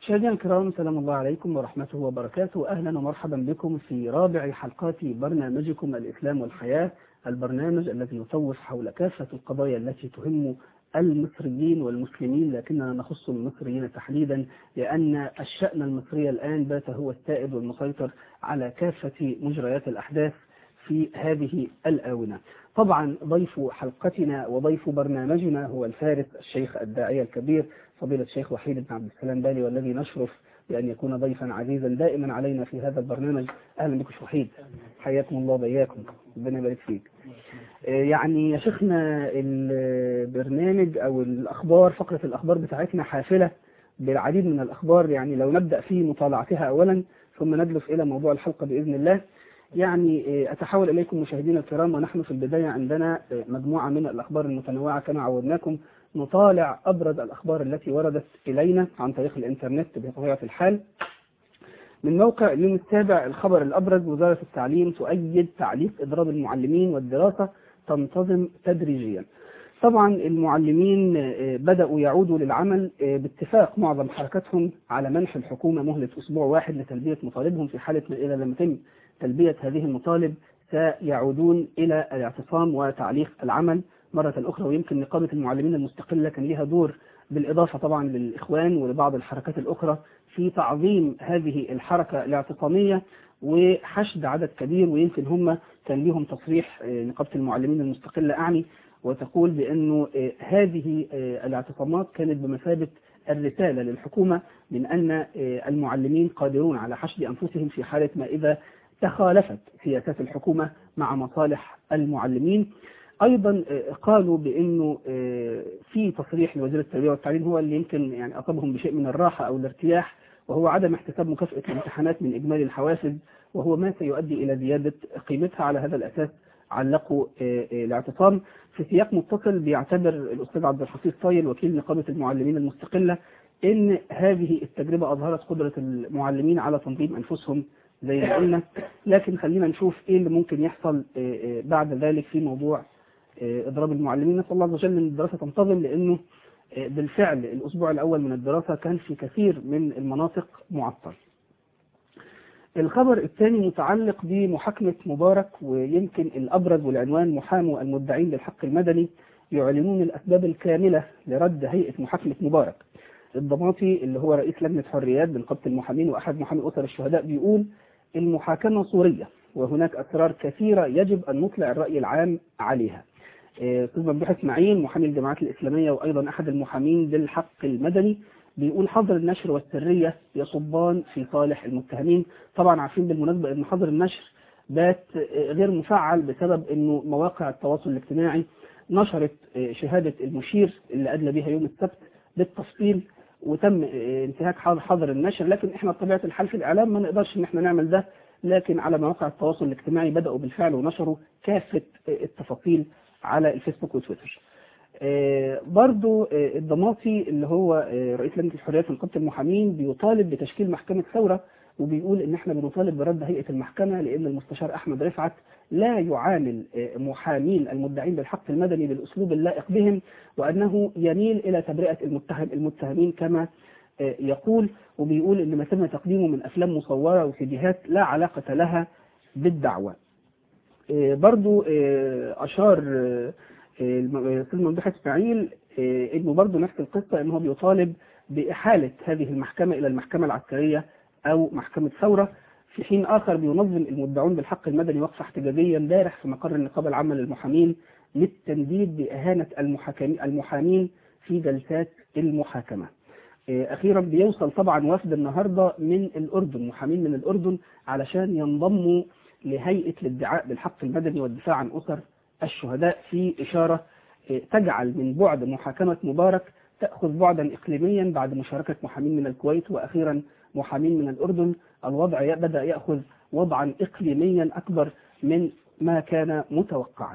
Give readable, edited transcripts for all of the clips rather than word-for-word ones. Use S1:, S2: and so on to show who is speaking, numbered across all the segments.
S1: مشاهدينا الكرام، سلام الله عليكم ورحمته وبركاته. أهلا ومرحبا بكم في رابع حلقات برنامجكم الإسلام والحياة، البرنامج الذي يطوف حول كافة القضايا التي تهم المصريين والمسلمين، لكننا نخص المصريين تحديدا لأن الشأن المصري الآن بات هو السائد والمسيطر على كافة مجريات الأحداث في هذه الآونة. طبعا ضيف حلقتنا وضيف برنامجنا هو الفارس الشيخ الداعية الكبير فضيلة الشيخ وحيد بن عبد السلام بالي، والذي نشرف بأن يكون ضيفا عزيزا دائما علينا في هذا البرنامج. أهلا بك شيخ وحيد، حياكم الله وبياكم، ربنا يبارك فيك. يعني يا شيخنا البرنامج أو الأخبار، فقرة الأخبار بتاعتنا حافلة بالعديد من الأخبار، يعني لو نبدأ في مطالعتها أولا ثم ندلف إلى موضوع الحلقة بإذن الله. يعني أتحول إليكم مشاهدينا الكرام، ونحن في البداية عندنا مجموعة من الأخبار المتنوعة كما عودناكم، نطالع أبرز الأخبار التي وردت إلينا عن طريق الإنترنت بطبيعة الحال. من موقع اليوم السابع، الخبر الأبرز: وزارة التعليم تؤيد تعليق إضراب المعلمين والدراسة تنتظم تدريجيا. طبعا المعلمين بدأوا يعودوا للعمل باتفاق معظم حركتهم على منح الحكومة مهلة أسبوع واحد لتلبية مطالبهم، في حالة ما إذا لم يتم تلبية هذه المطالب سيعودون إلى الاعتصام وتعليق العمل مرة أخرى. ويمكن نقابة المعلمين المستقلة كان لها دور، بالإضافة طبعا للإخوان ولبعض الحركات الأخرى، في تعظيم هذه الحركة الاعتصامية وحشد عدد كبير. ويمكن هم كان لهم تصريح، نقابة المعلمين المستقلة أعني، وتقول بأنه هذه الاعتصامات كانت بمثابة الرسالة للحكومة من أن المعلمين قادرون على حشد أنفسهم في حالة ما إذا تخالفت سياسات الحكومة مع مصالح المعلمين. أيضا قالوا بأنه في تصريح لوزير التربية والتعليم هو اللي يمكن يعني أصابهم بشيء من الراحة أو الارتياح، وهو عدم احتساب مكافأة الامتحانات من إجمالي الحوافز، وهو ما سيؤدي إلى زيادة قيمتها. على هذا الأساس علقوا الاعتصام. في سياق متصل، بيعتبر الأستاذ عبد الحفيظ طايل وكيل نقابة المعلمين المستقلة إن هذه التجربة أظهرت قدرة المعلمين على تنظيم أنفسهم زي ما قلنا، لكن خلينا نشوف إيه اللي ممكن يحصل بعد ذلك في موضوع إضراب المعلمين. نسأل الله عز وجل أن الدراسة تنتظم، لأنه بالفعل الأسبوع الأول من الدراسة كان في كثير من المناطق معطل. الخبر الثاني متعلق بمحاكمة مبارك، ويمكن الأبرز والعنوان: محامو المدعين بالحق المدني يعلنون الأسباب الكاملة لرد هيئة محاكمة مبارك. الضماطي اللي هو رئيس لجنة حريات بنقابة المحامين وأحد محامي أسر الشهداء بيقول: المحاكمة صورية وهناك أسرار كثيرة يجب أن نطلع الرأي العام عليها. أستاذ ممدوح إسماعيل محامي الجماعات الإسلامية وأيضا أحد المحامين بالحق المدني بيقول: حظر النشر والسرية يصبان في صالح المتهمين. طبعا عارفين بالمناسبة أن حظر النشر بات غير مفعل بسبب أنه مواقع التواصل الاجتماعي نشرت شهادة المشير اللي أدلى بها يوم السبت بالتفصيل، وتم انتهاك حظر النشر. لكن احنا بطبيعة الحال في الإعلام ما نقدرش ان احنا نعمل ده، لكن على مواقع التواصل الاجتماعي بدأوا بالفعل ونشروا كافة التفاصيل على الفيسبوك وتويتر. برضو الضماطي اللي هو رئيس لجنة الحريات في نقابة المحامين بيطالب بتشكيل محكمة ثورة، وبيقول ان احنا بنطالب برد هيئة المحكمة لان المستشار احمد رفعت لا يعامل محامين المدعين بالحق المدني بالاسلوب اللائق بهم، وانه يميل الى تبرئة المتهمين كما يقول. وبيقول ان ما تم تقديمه من افلام مصورة وفيديوهات لا علاقة لها بالدعوة. برضو اشار الاستاذ ممدوح اسماعيل انه برضو نفس القصة، انه بيطالب باحالة هذه المحكمة الى المحكمة العسكرية او محكمة ثورة. في حين اخر بينظم المدعون بالحق المدني وقفة احتجاجية امبارح في مقر النقابة العامة للمحامين للتنديد باهانة المحامين في جلسات المحاكمة. اخيرا بيوصل طبعا وفد النهارده من الاردن، محامين من الاردن، علشان ينضموا لهيئة الادعاء بالحق المدني والدفاع عن أسر الشهداء، في إشارة تجعل من بعد محاكمة مبارك تأخذ بعدا إقليميا بعد مشاركة محامين من الكويت وأخيرا محامين من الأردن. الوضع بدأ يأخذ وضعا إقليميا أكبر من ما كان متوقعا.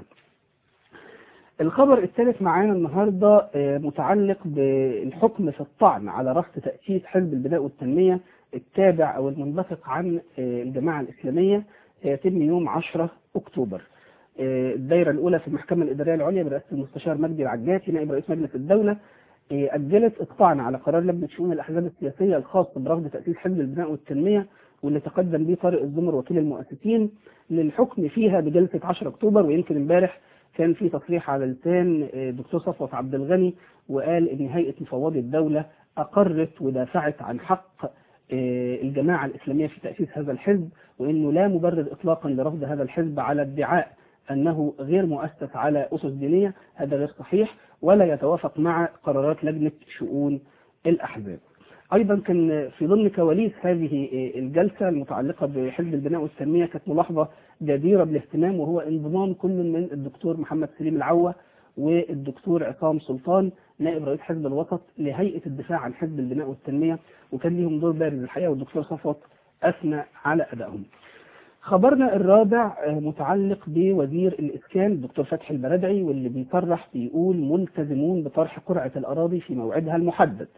S1: الخبر الثالث معانا النهاردة متعلق بالحكم في الطعن على رفض تأسيس حزب البناء والتنمية التابع أو المنبثق عن الجماعة الإسلامية، سيتم يوم 10 أكتوبر. الدائرة الأولى في المحكمة الإدارية العليا برئاسة المستشار مجدي العجاتي نائب رئيس مجلس الدولة أجلت الطعن على قرار لجنة شؤون الأحزاب السياسية الخاص برفض تأسيس حزب البناء والتنمية، واللي تقدم به طارق الزمر وكيل المؤسسين للحكم فيها بجلسة 10 أكتوبر. ويمكن امبارح كان في تصريح على لسان دكتور صفوت عبد الغني، وقال إن هيئة مفوضي الدولة أقرت ودافعت عن حق الجماعة الإسلامية في تأسيس هذا الحزب، وإنه لا مبرر إطلاقا لرفض هذا الحزب على ادعاء أنه غير مؤسس على أسس دينية. هذا غير صحيح ولا يتوافق مع قرارات لجنة شؤون الأحزاب. أيضا كان في ضمن كواليس هذه الجلسة المتعلقة بحزب البناء والتنمية كانت ملاحظة جديرة بالاهتمام، وهو انضمام كل من الدكتور محمد سليم العوة والدكتور عصام سلطان نائب رئيس حزب الوسط لهيئة الدفاع عن حزب البناء والتنمية، وكان لهم دور بارز الحقيقة، والدكتور صفوت أثنى على أدائهم. خبرنا الرابع متعلق بوزير الإسكان الدكتور فتحي البرادعي، واللي بيصرح بيقول ملتزمون بطرح قرعة الأراضي في موعدها المحدد.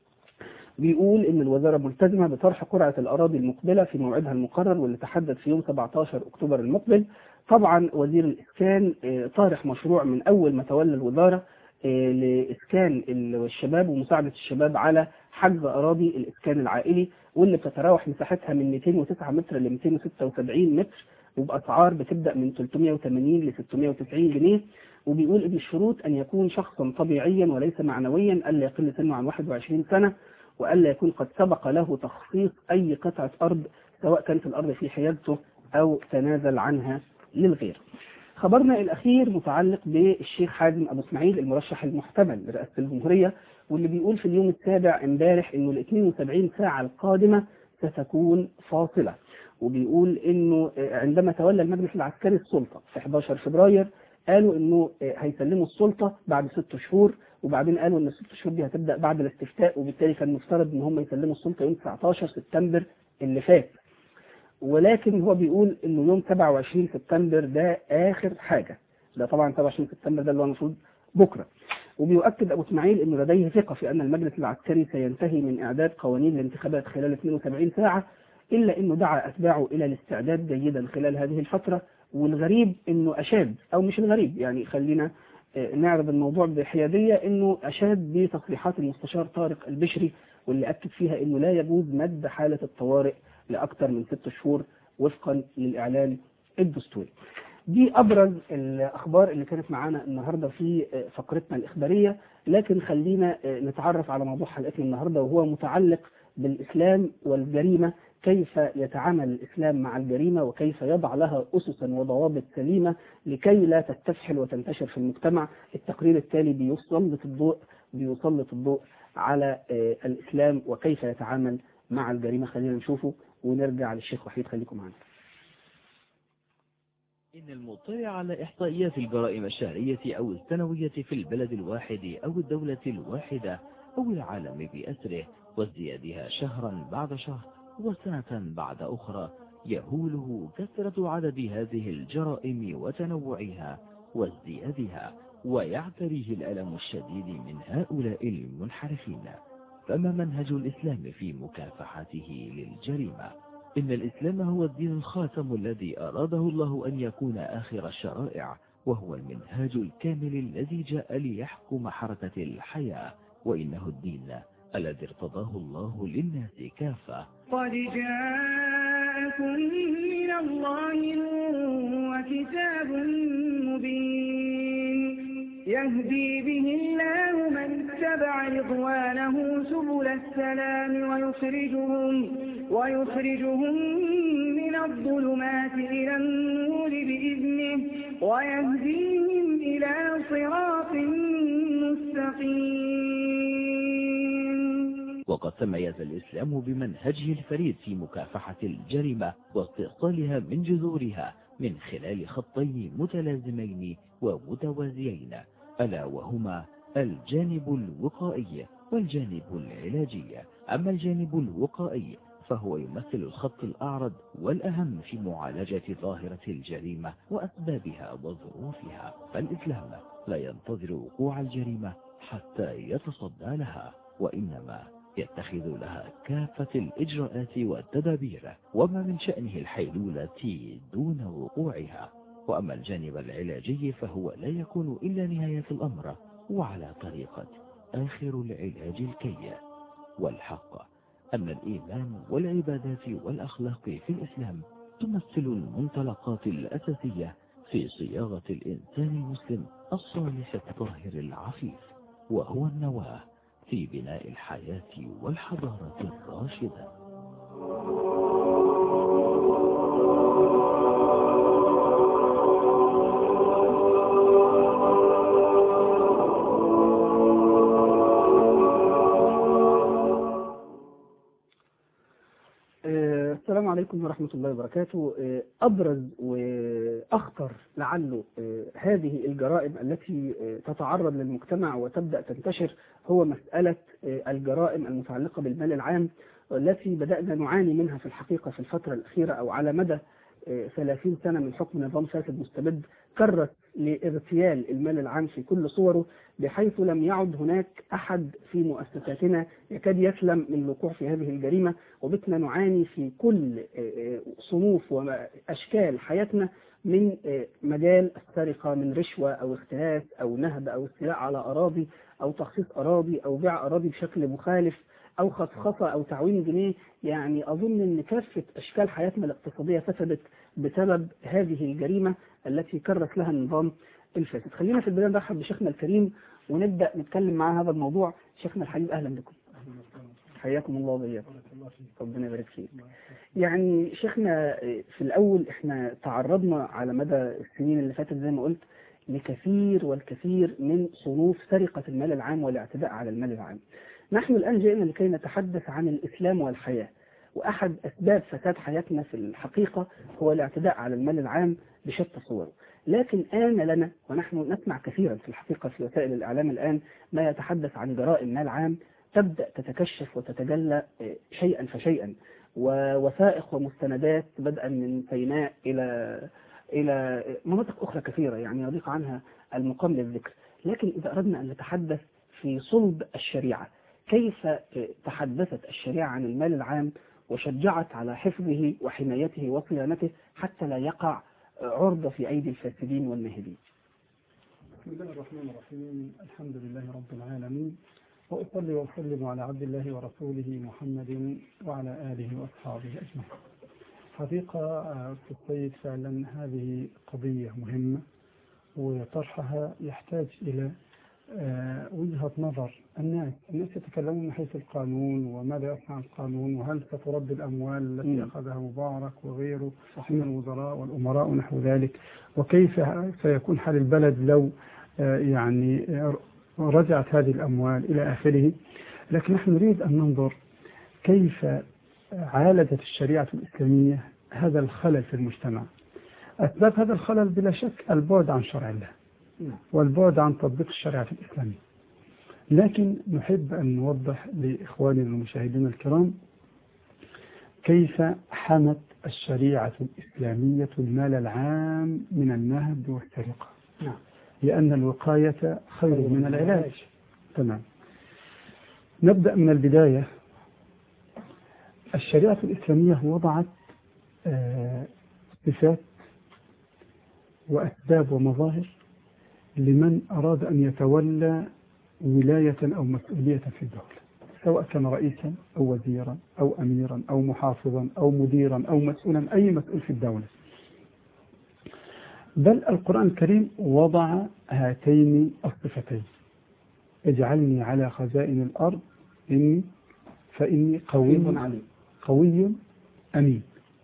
S1: بيقول إن الوزارة ملتزمة بطرح قرعة الأراضي المقبلة في موعدها المقرر، واللي تحدد في يوم 17 أكتوبر المقبل. طبعا وزير الإسكان طارح مشروع من أول ما تولى الوزارة لإسكان الشباب ومساعدة الشباب على حجز أراضي الإسكان العائلي، واللي بتتراوح مساحتها من 209 متر ل 276 متر، وبأسعار بتبدأ من 380 ل 690 جنيه. وبيقول إن الشروط أن يكون شخصا طبيعيا وليس معنويا، ألا يقل سنه عن 21 سنة، وألا يكون قد سبق له تخصيص أي قطعة أرض، سواء كانت الأرض في حيازته أو تنازل عنها للغير. خبرنا الأخير متعلق بالشيخ حازم أبو اسماعيل المرشح المحتمل لرئاسة الجمهورية، واللي بيقول في اليوم السابع امبارح إنه ال 72 ساعة القادمة ستكون فاصلة. وبيقول إنه عندما تولى المجلس العسكري السلطة في 11 فبراير قالوا إنه هيسلموا السلطة بعد 6 شهور، وبعدين قالوا إن ال6 شهور دي هتبدأ بعد الاستفتاء، وبالتالي كان مفترض إن هم يسلموا السلطة يوم 19 سبتمبر اللي فات. ولكن هو بيقول إنه يوم 27 سبتمبر ده آخر حاجة. ده طبعا 27 سبتمبر ده اللي هو المفروض بكرة. وبيؤكد أبو اسماعيل إنه لديه ثقة في أن المجلس العسكري سينتهي من إعداد قوانين الانتخابات خلال 72 ساعة، إلا إنه دعا أتباعه إلى الاستعداد جيدا خلال هذه الفترة. والغريب إنه أشاد، أو مش الغريب يعني، خلينا نعرض الموضوع بحيادية، إنه أشاد بتصريحات المستشار طارق البشري، واللي أكد فيها إنه لا يجوز مد حالة الطوارئ لأكثر من 6 شهور وفقا للإعلان الدستوري. دي أبرز الأخبار اللي كانت معانا النهاردة في فقرتنا الإخبارية. لكن خلينا نتعرف على موضوع حلقتنا النهاردة، وهو متعلق بالإسلام والجريمة. كيف يتعامل الإسلام مع الجريمة، وكيف يضع لها أسسا وضوابط سليمة لكي لا تستفحل وتنتشر في المجتمع. التقرير التالي بيسلط الضوء على الإسلام وكيف يتعامل مع الجريمة. خلينا نشوفه ونرجع للشيخ وحيد. خليكم معنا.
S2: إن المطلع على إحصائيات الجرائم الشهرية أو السنوية في البلد الواحد أو الدولة الواحدة أو العالم بأسره وازديادها شهرا بعد شهر وسنة بعد أخرى، يهوله كثرة عدد هذه الجرائم وتنوعها وازديادها، ويعتريه الألم الشديد من هؤلاء المنحرفين. فما منهج الإسلام في مكافحته للجريمة؟ إن الإسلام هو الدين الخاتم الذي أراده الله أن يكون آخر الشرائع، وهو المنهاج الكامل الذي جاء ليحكم حركة الحياة، وإنه الدين الذي ارتضاه الله للناس كافة.
S3: قد جاءكم من الله نور وكتاب مبين يهدي به الله من اتبع رضوانه سبل السلام ويخرجهم من الظلمات إلى النور بإذنه ويهديهم إلى صراط مستقيم.
S2: وقد تميز الإسلام بمنهجه الفريد في مكافحة الجريمة واستئصالها من جذورها من خلال خطين متلازمين ومتوازيين، ألا وهما الجانب الوقائي والجانب العلاجي. أما الجانب الوقائي فهو يمثل الخط الأعرض والأهم في معالجة ظاهرة الجريمة وأسبابها وظروفها، فالإسلام لا ينتظر وقوع الجريمة حتى يتصدى لها، وإنما يتخذ لها كافة الإجراءات والتدابير، وما من شأنه الحيلولة دون وقوعها. وأما الجانب العلاجي فهو لا يكون إلا نهاية الأمر وعلى طريقة آخر العلاج الكي. والحق أن الإيمان والعبادات والأخلاق في الإسلام تمثل المنطلقات الأساسية في صياغة الإنسان المسلم الصالح الطاهر العفيف، وهو النواة في بناء الحياة والحضارة الراشدة.
S1: السلام عليكم ورحمة الله وبركاته. أبرز وأخطر لعله هذه الجرائم التي تتعرض للمجتمع وتبدأ تنتشر هو مسألة الجرائم المتعلقة بالمال العام، والتي بدأنا نعاني منها في الحقيقة في الفترة الأخيرة أو على مدى 30 سنة من حكم نظام فاسد مستبد كرس لاغتيال المال العام في كل صوره، بحيث لم يعد هناك أحد في مؤسساتنا يكاد يسلم من الوقوع في هذه الجريمة، وبتنا نعاني في كل صنوف وأشكال حياتنا من مجال السرقة، من رشوة أو اختلاس أو نهب أو استيلاء على أراضي أو تخصيص أراضي أو بيع أراضي بشكل مخالف أو خصخصة أو تعويم جنيه. يعني أظن أن كافة أشكال حياتنا الاقتصادية فسدت بسبب هذه الجريمة التي كرس لها النظام الفاسد. خلينا في البداية نرحب بشيخنا الكريم ونبدأ نتكلم معاه هذا الموضوع. شيخنا الحبيب أهلا بكم. حياكم الله وبياكم. ربنا يبارك فيك. يعني شيخنا في الأول احنا تعرضنا على مدى السنين اللي فاتت زي ما قلت لكثير والكثير من صنوف سرقة المال العام والاعتداء على المال العام. نحن الآن جئنا لكي نتحدث عن الإسلام والحياة، وأحد أسباب فساد حياتنا في الحقيقة هو الاعتداء على المال العام بشتى صوره. لكن آن لنا ونحن نسمع كثيرا في الحقيقة في وسائل الإعلام الآن ما يتحدث عن جرائم مال عام تبدأ تتكشف وتتجلى شيئا فشيئا، ووثائق ومستندات بدءا من سيناء إلى مناطق أخرى كثيرة يعني يضيق عنها المقام للذكر. لكن إذا أردنا أن نتحدث في صلب الشريعة، كيف تحدثت الشريعة عن المال العام وشجعت على حفظه وحمايته وصيانته حتى لا يقع عرضة في أيدي الفاسدين والناهبين؟
S4: بسم الله الرحمن الرحيم. الحمد لله رب العالمين، وأصلي وأسلم على عبد الله ورسوله محمد وعلى آله وأصحابه أجمعين. حقيقة في السيد فعلا هذه قضية مهمة، وطرحها يحتاج إلى وجهة نظر الناس يتكلمون من حيث القانون وماذا يصنع القانون، وهل سترد الأموال التي أخذها مبارك وغيره من الوزراء والأمراء ونحو ذلك، وكيف سيكون حال البلد لو يعني رجعت هذه الأموال إلى آخره. لكن نحن نريد أن ننظر كيف عالجت الشريعة الإسلامية هذا الخلل في المجتمع. أسباب هذا الخلل بلا شك البعد عن شرع الله والبعد عن تطبيق الشريعة الإسلامية. لكن نحب أن نوضح لإخواننا المشاهدين الكرام كيف حمت الشريعة الإسلامية المال العام من النهب والسرقة، لأن الوقاية خير من العلاج. تمام. نبدأ من البداية. الشريعة الإسلامية وضعت صفات وأسباب ومظاهر لمن أراد أن يتولى ولاية أو مسؤولية في الدولة، سواء كان رئيسا أو وزيرا أو أميرا أو محافظا أو مديرا أو مسؤولا، أي مسؤول في الدولة. بل القرآن الكريم وضع هاتين الصفتين: اجعلني على خزائن الأرض فإني قوي أمين،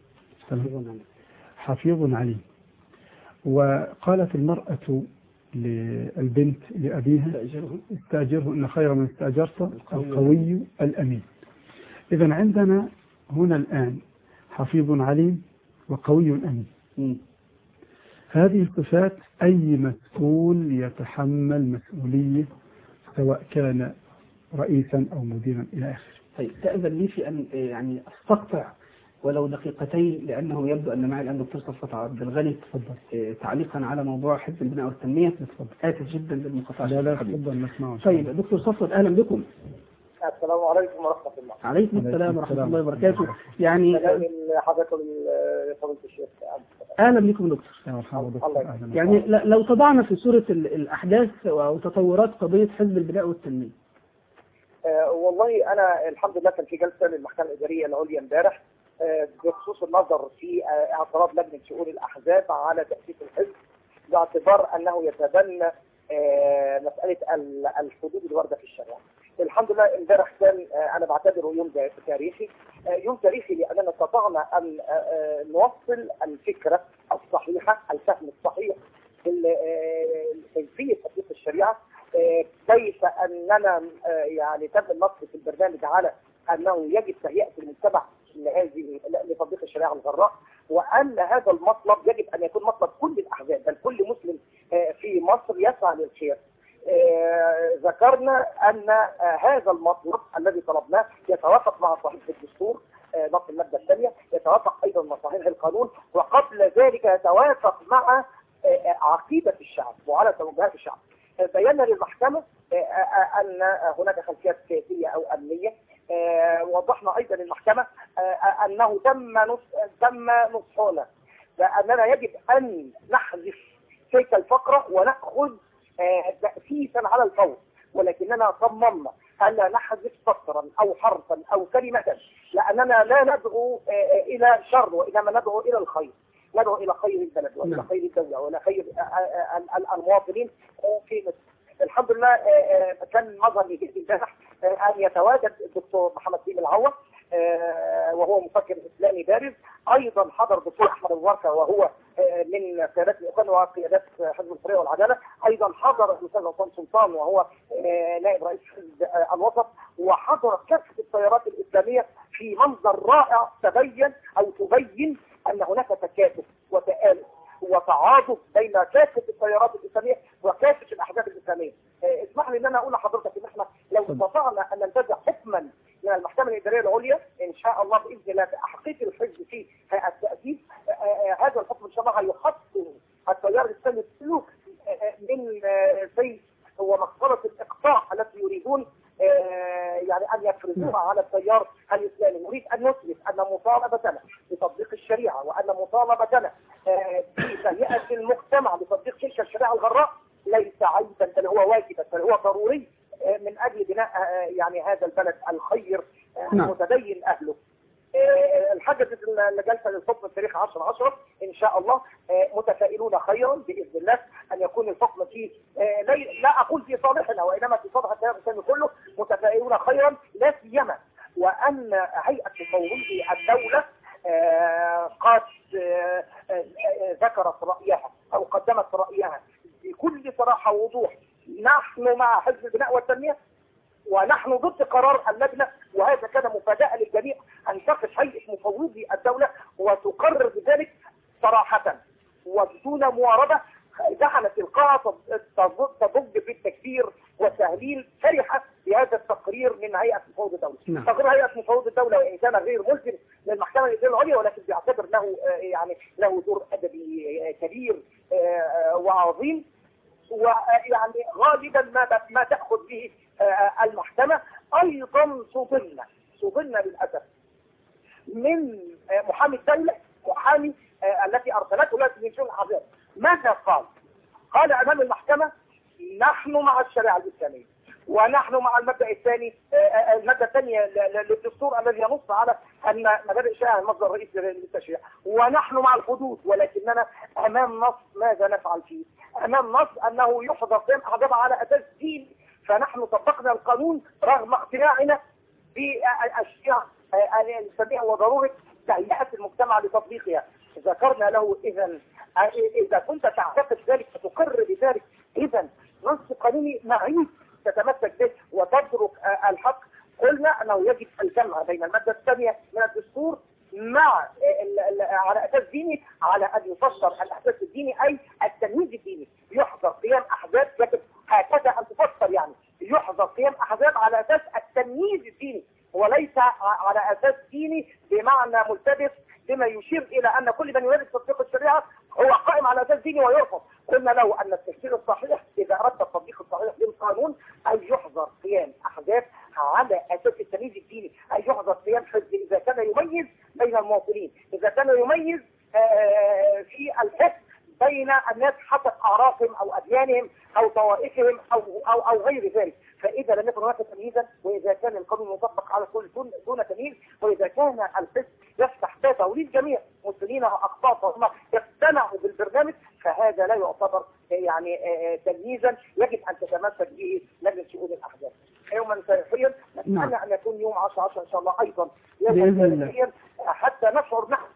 S4: حفيظ عليم. وقالت المرأة للبنت لأبيها: استأجره إن خير من استأجرت القوي الأمين. إذن عندنا هنا الآن حفيظ عليم وقوي أمين. هذه الصفات أي مسؤول يتحمل مسؤولية، سواء كان رئيسا أو مديرا إلى آخره.
S1: طيب تأذن لي في أن يعني أستقطع ولو دقيقتين، لأنه يبدو أن معي الآن دكتور صفوت عبد الغني تعليقا على موضوع حزب البناء والتنمية. آسف جدا للمقاطعة.
S4: لا تفضل نسمعه.
S1: طيب دكتور صفوت أهلا بكم.
S5: السلام عليكم ورحمة الله.
S1: عليكم السلام ورحمة الله وبركاته. يعني
S5: حضرتك فضيلة الشيخ.
S1: أهلا بكم دكتور. يعني لو تضعنا في صورة الأحداث أو تطورات قضية حزب البناء والتنمية،
S5: والله أنا الحمد لله كان في جلسة للمحكمة الإدارية العليا امبارح بخصوص النظر في اعتراض لجنة شؤون الأحزاب على تأسيس الحزب باعتبار أنه يتبنى مسألة الحدود الواردة في الشريعة. الحمد لله امبارح كان أنا بعتبره يوم تاريخي، يوم تاريخي لأننا استطعنا أن نوصل الفكرة الصحيحة، الفهم الصحيح كيفية تطبيق الشريعة، كيف أننا يعني تم النص في البرنامج على أنه يجب تهيئة المجتمع لتطبيق الشريعة الغراء، وأن هذا المطلب يجب أن يكون مطلب كل الأحزاب، بل كل مسلم في مصر يسعى للخير. ذكرنا أن هذا المطلب الذي طلبناه يتوافق مع صحيح الدستور نص المادة الثانية، يتوافق أيضا مع صحيح القانون، وقبل ذلك يتوافق مع عقيدة الشعب وعلى توجهات الشعب. بينا للمحكمة أن هناك خلفيات سياسية أو أمنية. وضحنا أيضا للمحكمة أنه تم نصحنا بأننا يجب أن نحذف تلك الفقرة ونأخذ تأسيسا على الفور، ولكننا صممنا أن نحذف سطرا أو حرفا أو كلمة، لأننا لا ندعو إلى شر وإنما ندعو إلى الخير، ندعو إلى خير البلد وإلى خير الدولة وإلى خير المواطنين في مصر. الحمد لله كان مظهر جديد امبارح أن يتواجد الدكتور محمد سيم العوض وهو مفكر إسلامي بارز، أيضا حضر الدكتور أحمد الوركة وهو من قيادات الإخوان وقيادات حزب الحرية والعدالة، أيضا حضر الأستاذ عصام سلطان وهو نائب رئيس حزب الوسط، وحضر كافة التيارات الإسلامية في منظر رائع تبين أن هناك تكاتف وتآلف وتعاطف بين كافة التيارات الإسلامية وكافة الأحزاب الإسلامية. اسمح لي ان انا اقول لحضرتك ان احنا لو استطعنا ان ننتزع حكما من المحكمة الإدارية العليا ان شاء الله باذن الله تحقيق الحزب في التأسيس، هذا الحكم ان شاء الله هيحصن التيار الإسلامي السلوك من سيف ومقصلة الإقطاع التي يريدون يعني أن يفرضوها على التيار الإسلامي. نريد أن نثبت أن مطالبتنا بتطبيق الشريعة وأن مطالبتنا بتهيئة المجتمع لتطبيق تلك الشريعة الغراء ليس عيبا، بل هو واجبا، بل هو ضروري من أجل بناء يعني هذا البلد الخير المتدين أهله. الحدث الجلسة للحكم التاريخ 10/10 إن شاء الله متفائلون خيرا بإذن الله أن يكون الحكم فيه لا أقول في صالحنا وإنما في صالح التيار الإسلامي كله، متفائلون خيرا، لا سيما وأن هيئة مفوضي الدولة قد ذكرت رأيها أو قدمت رأيها بكل صراحة ووضوح. نحن مع حزب البناء والتنمية ونحن ضد قرار اللجنة، وهذا كان مفاجأة للجميع أن تقف هيئة مفوضي الدولة وتقرر بذلك صراحة وبدون مواربة. دخلت القاعة تضج في التكفير والتهليل، فرحة بهذا التقرير من هيئة مفوض الدولة. تقرير هيئة مفوض الدولة وإن كان غير ملزم للمحكمة الإدارية العليا، ولكن بيعتبر له دور أدبي كبير وعظيم، ويعني غالبا ما تأخذ به المحكمة. أيضا صدلنا للأسف من محامي الدولة، محامي التي أرسلته لجنة شؤون الأحزاب. ماذا قال أمام المحكمة: نحن مع الشريعة الإسلامية، ونحن مع المادة الثانية للدستور الذي ينص على أن مبادئ الشريعة المصدر الرئيسي للتشريع، ونحن مع الحدود، ولكننا أمام نص ماذا نفعل فيه؟ أمام نص أنه يحظر قيام أحزاب على أساس ديني، فنحن طبقنا القانون رغم اقتناعنا بالشريعة الإسلامية وضرورة تهيئة المجتمع لتطبيقها. ذكرنا له إذا كنت تعتقد ذلك فتقر بذلك، إذا نص قانوني معيب تتمسك به وتترك الحق. قلنا أنه يجب الجمع بين المادة الثانية من الدستور مع على أساس ديني، على أن يفسر الأساس الديني أي التمييز الديني. يحظر قيام أحزاب، يجب هكذا أن تفسر، يعني يحظر قيام أحزاب على أساس التمييز الديني وليس على أساس ديني بمعنى ملتبس بما يشير إلى أن كل من يريد تطبيق الشريعة هو قائم على أساس ديني ويرفض. قلنا له أن التفسير الصحيح إذا أردت التطبيق الصحيح للقانون أن يحظر قيام أحزاب على أساس التمييز الديني، أن يحظر قيام حزب إذا كان يميز بين المواطنين، إذا كان يميز في الحزب بين الناس حسب أعرافهم أو أديانهم أو طوائفهم أو غير ذلك. فإذا إذا لم يكن هناك تمييزا، وإذا كان القانون يطبق على كل دون تمييز، وإذا كان الحزب يفتح بابه للجميع مسلمين وأقباط وهم يقتنعوا بالبرنامج، فهذا لا يعتبر يعني تمييزا يجب أن تتمسك به لجنة شؤون الأحزاب. يوما تاريخيا نتمنى أن يكون يوم 10/10 إن شاء الله أيضا يوما تاريخيا حتى نشعر نحن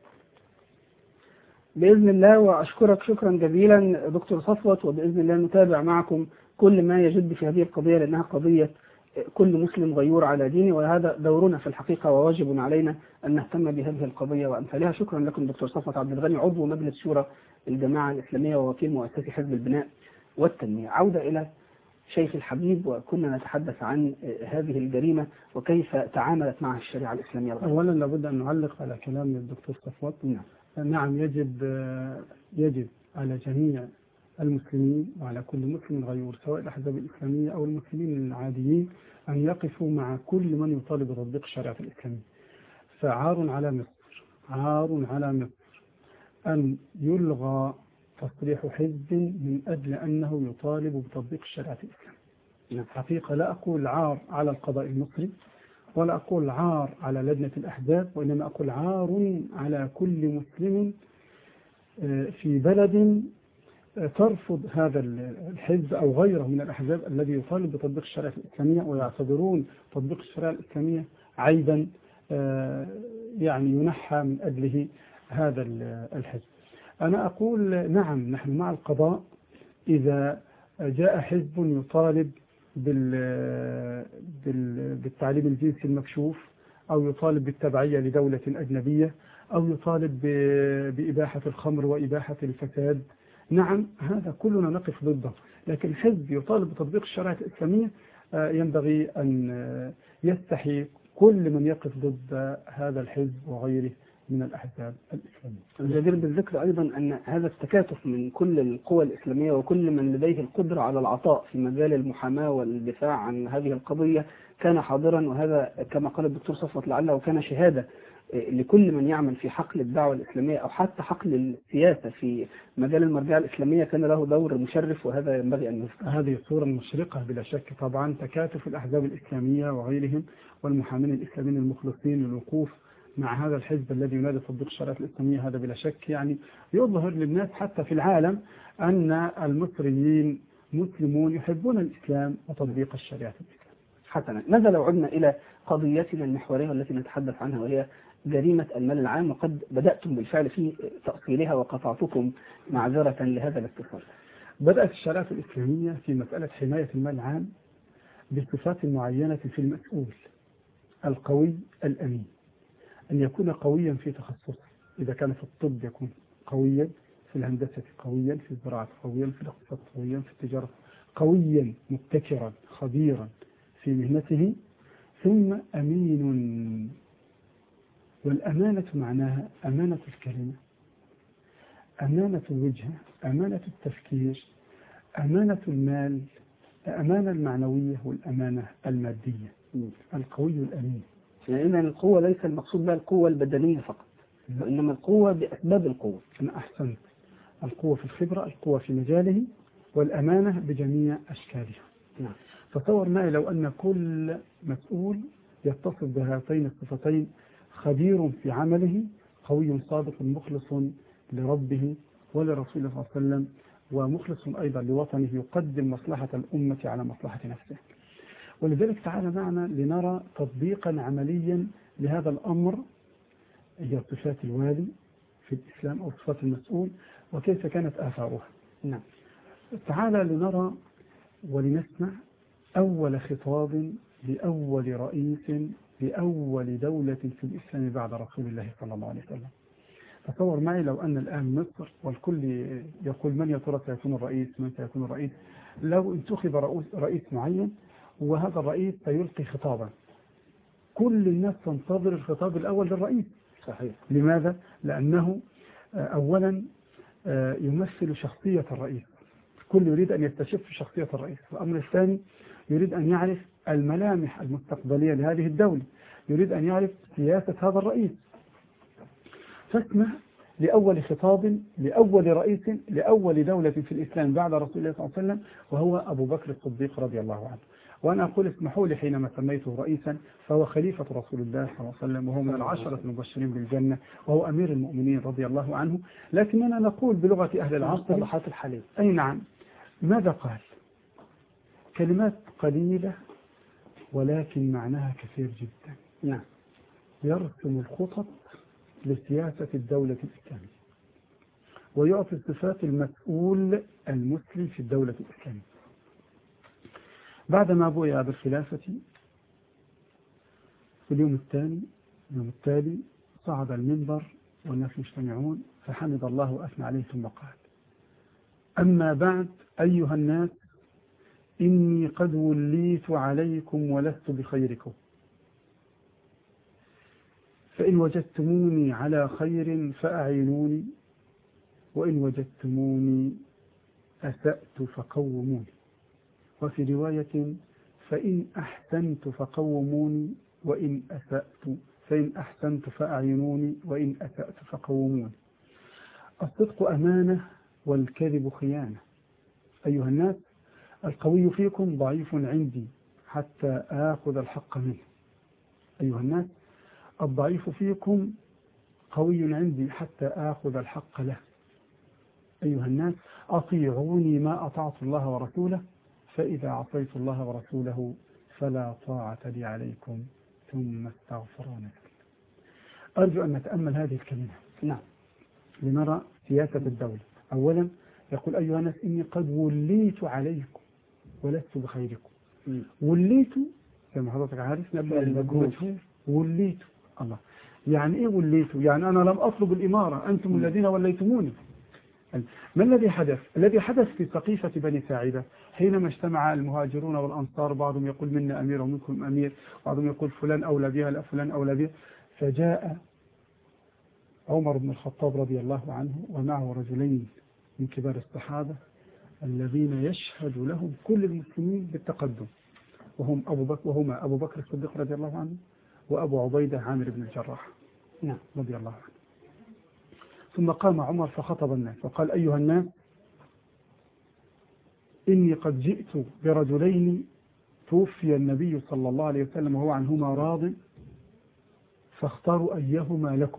S1: بإذن الله. وأشكرك شكرا جزيلا دكتور صفوت، وبإذن الله نتابع معكم كل ما يجد في هذه القضية، لأنها قضية كل مسلم غيور على دينه، وهذا دورنا في الحقيقة وواجب علينا أن نهتم بهذه القضية وأمثالها. شكرا لكم دكتور صفوت عبد الغني، عضو مجلس شورى الجماعة الإسلامية ووكيل مؤسسي حزب البناء والتنمية. عودة إلى شيخ الحبيب، وكنا نتحدث عن هذه الجريمة وكيف تعاملت معها الشريعة الإسلامية الغربية.
S4: أولا لابد أن نعلق على كلام الدكتور صفوت. نعم، يجب على جميع المسلمين وعلى كل مسلم غيور سواء الأحزاب الإسلامية أو المسلمين العاديين أن يقفوا مع كل من يطالب بتطبيق الشريعة الإسلامية. فعار على مصر أن يلغى تصريح حزب من أجل أنه يطالب بتطبيق الشريعة الإسلامية. حقيقة لا أقول عار على القضاء المصري ولا أقول عار على لجنة الأحزاب، وإنما أقول عار على كل مسلم في بلد ترفض هذا الحزب أو غيره من الأحزاب الذي يطالب بتطبيق الشريعة الإسلامية، ويعتبرون تطبيق الشريعة الإسلامية عيبا يعني ينحى من أجله هذا الحزب. أنا أقول نعم، نحن مع القضاء إذا جاء حزب يطالب بالتعليم الجنسي المكشوف، أو يطالب بالتبعية لدولة أجنبية، أو يطالب بإباحة الخمر وإباحة الفساد. نعم، هذا كلنا نقف ضده. لكن حزب يطالب بتطبيق الشريعة الإسلامية ينبغي أن يستحي كل من يقف ضد هذا الحزب وغيره من الأحزاب الإسلامية.
S1: الجدير بالذكر أيضا أن هذا التكاتف من كل القوى الإسلامية وكل من لديه القدرة على العطاء في مجال المحاماة والدفاع عن هذه القضية كان حاضرا، وهذا كما قال الدكتور صفوت لعله وكان شهادة لكل من يعمل في حقل الدعوة الإسلامية أو حتى حقل السياسة في مجال المرجعية الإسلامية، كان له دور مشرف، وهذا ينبغي أن يذكر.
S4: هذه صورة مشرقة بلا شك. طبعا تكاتف الأحزاب الإسلامية وغيرهم والمحامين الإسلاميين المخلصين للوقوف مع هذا الحزب الذي ينادي تطبيق الشريعة الإسلامية، هذا بلا شك يعني يظهر للناس حتى في العالم أن المصريين مسلمون يحبون الإسلام وتطبيق الشريعة الإسلامية.
S1: حسنا، ماذا لو عدنا إلى قضيتنا المحورية والتي نتحدث عنها، وهي جريمة المال العام، وقد بدأتم بالفعل في تأصيلها وقطعتكم معذرة لهذا الاتصال.
S4: بدأت الشريعة الإسلامية في مسألة حماية المال العام بصفات معينة في المسؤول: القوي الأمين، أن يكون قويا في تخصصه، إذا كان في الطب يكون قويا، في الهندسة قويا، في الزراعة قويا، في الاقتصاد قويا، في التجارة قويا، مبتكرا خبيرا في مهنته، ثم أمين. والأمانة معناها أمانة الكلمة، أمانة الوجهة، أمانة التفكير، أمانة المال، الأمانة المعنوية والأمانة المادية. القوي الأمين.
S1: يعني إذن القوة ليس المقصود بها القوة البدنية فقط، وإنما القوة بأسباب القوة.
S4: أنا أحسنت. القوة في الخبرة، القوة في مجاله، والأمانة بجميع أشكالها.
S1: نعم.
S4: تصور معي لو أن كل مسؤول يتصف بهاتين الصفتين: خبير في عمله، قوي صادق مخلص لربه ولرسوله صلى الله عليه وسلم، ومخلص أيضا لوطنه، يقدم مصلحة الأمة على مصلحة نفسه. ولذلك تعالى معنا لنرى تطبيقا عمليا لهذا الأمر، هي صفات الوالي في الإسلام أو صفات المسؤول، وكيف كانت آثارها.
S1: نعم.
S4: تعالى لنرى ولنسمع أول خطاب لأول رئيس لأول دولة في الإسلام بعد رسول الله صلى الله عليه وسلم. تصور معي لو أن الآن مصر والكل يقول من يا ترى سيكون الرئيس، من سيكون الرئيس، لو انتخب رئيس معين وهذا الرئيس سيلقي خطابا، كل الناس تنتظر الخطاب الأول للرئيس.
S1: صحيح.
S4: لماذا؟ لأنه أولا يمثل شخصية الرئيس، الكل يريد أن يستشف شخصية الرئيس. الأمر الثاني يريد أن يعرف الملامح المستقبلية لهذه الدولة، يريد أن يعرف سياسة هذا الرئيس. فاسمع لأول خطاب لأول رئيس لأول دولة في الإسلام بعد رسول الله صلى الله عليه وسلم، وهو أبو بكر الصديق رضي الله عنه. وأنا أقول اسمحوا لي حينما سميته رئيسا فهو خليفة رسول الله صلى الله عليه وسلم، وهو من العشرة المبشرين بالجنة، وهو أمير المؤمنين رضي الله عنه. لكننا نقول بلغة أهل العصر
S1: مصطلحات الحديث.
S4: أي نعم. ماذا قال؟ كلمات قليلة ولكن معناها كثير جدا.
S1: نعم.
S4: يرسم الخطط لسياسة الدولة الإسلامية، ويعطي صفات المسؤول المسلم في الدولة الإسلامية. بعدما بويع بالخلافة في اليوم التالي صعد المنبر والناس مجتمعون فحمد الله وأثنى عليه ثم قال: أما بعد أيها الناس، إني قد وليت عليكم ولست بخيركم، فإن وجدتموني على خير فأعينوني، وإن وجدتموني أسأت فقوموني، وفي رواية: فإن أحسنت فقوموني، فإن أحسنت فأعينوني، وإن أسأت فقوموني. الصدق أمانة والكذب خيانة. أيها الناس، القوي فيكم ضعيف عندي حتى آخذ الحق منه. أيها الناس، الضعيف فيكم قوي عندي حتى آخذ الحق له. أيها الناس، أطيعوني ما أطعت الله ورسوله، فإذا عصيت الله ورسوله فلا طاعة لي عليكم، ثم استغفرونك. أرجو أن نتأمل هذه الكلمة.
S1: نعم.
S4: لنرى سياسة الدولة. أولا يقول: أيها الناس، إني قد وليت عليكم ولست بخيركم. وليت كما حضرتك عارف نبدأ المجهول. وليت الله، يعني إيه وليت؟ يعني أنا لم أطلب الإمارة، أنتم الذين وليتموني. ما الذي حدث؟ الذي حدث في سقيفة بني ساعدة حينما اجتمع المهاجرون والأنصار، بعضهم يقول منا أمير ومنكم أمير، بعضهم يقول فلان أولى بها لا فلان أولى بها. فجاء عمر بن الخطاب رضي الله عنه ومعه رجلين من كبار الصحابة الذين يشهد لهم كل المسلمين بالتقدم، وهما أبو بكر الصديق رضي الله عنه وأبو عبيدة عامر بن الجراح رضي الله عنه. ثم قام عمر فخطب الناس وقال: أيها الناس، إني قد جئت برجلين توفي النبي صلى الله عليه وسلم وهو عنهما راض، فاختاروا أيهما لكم.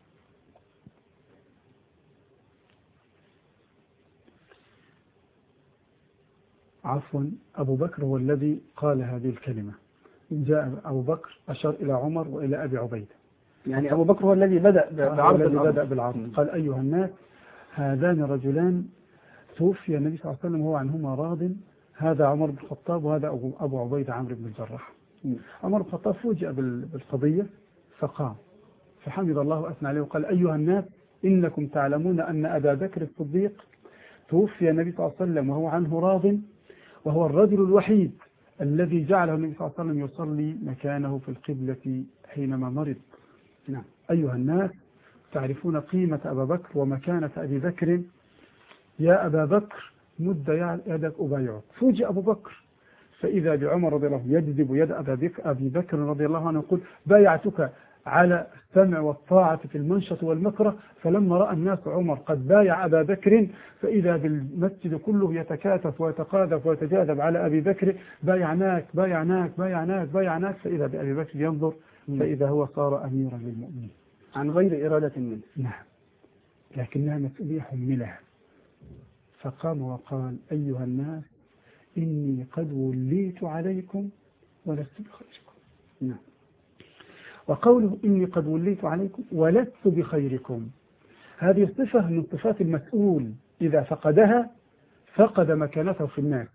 S4: عفوا، أبو بكر هو الذي قال هذه الكلمة. إن جاء أبو بكر أشار إلى عمر وإلى أبي عبيدة،
S1: يعني أبو بكر هو الذي بدأ بالعرض.
S4: قال: أيها الناس، هذان رجلان توفي النبي صلى الله عليه وسلم وهو عنهما راض، هذا عمر بن الخطاب وهذا أبو عبيدة عمرو بن الجراح. عمر بن الخطاب فوجئ بالقضية فقام فحمد الله وأثنى عليه وقال: أيها الناس، إنكم تعلمون أن أبا بكر الصديق توفي النبي صلى الله عليه وسلم وهو عنه راض، وهو الرجل الوحيد الذي جعله النبي صلى الله عليه وسلم يصلي مكانه في القبلة حينما مرض. نعم. أيها الناس، تعرفون قيمة أبا بكر ومكانة أبي بكر. يا أبا بكر، مد يدك أبايعك. فوجئ أبو بكر فإذا بعمر رضي الله عنه يجذب يد أبي بكر رضي الله عنه يقول: بايعتك على السمع والطاعة في المنشط والمكره. فلما رأى الناس عمر قد بايع أبا بكر فإذا بالمسجد كله يتكاتف ويتقاذف ويتجاذب على أبي بكر: بايعناك بايعناك بايعناك بايعناك. فإذا بأبي بكر ينظر فإذا هو صار أميرا للمؤمنين
S1: عن غير إرادة منه.
S4: نعم، لكنها مسؤولية حملها. فقام وقال: أيها الناس، إني قد وليت عليكم ولست بخيركم. نعم. وقوله إني قد وليت عليكم ولست بخيركم، هذه صفة من صفات المسؤول، إذا فقدها فقد مكانته في الناس.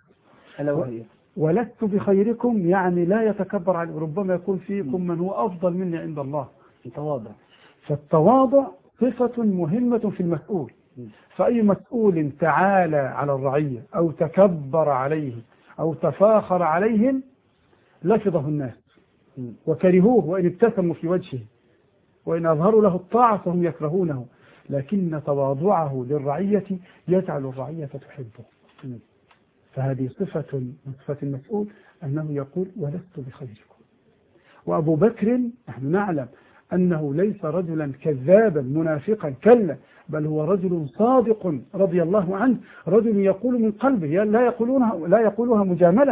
S4: ولست بخيركم يعني لا يتكبر عليه، ربما يكون فيكم من هو أفضل مني عند الله.
S1: تواضع.
S4: فالتواضع صفة مهمة في المسؤول. فأي مسؤول تعالى على الرعية أو تكبر عليه أو تفاخر عليهم لفظه الناس وكرهوه، وإن ابتسموا في وجهه وإن أظهروا له الطاعة فهم يكرهونه، لكن تواضعه للرعية يجعل الرعية تحبه. فهذه صفة من صفات المسؤول، أنه يقول: ولست بخيركم. وأبو بكر نحن نعلم أنه ليس رجلا كذابا منافقا، كلا، بل هو رجل صادق رضي الله عنه، رجل يقول من قلبه، لا يقولها مجاملة،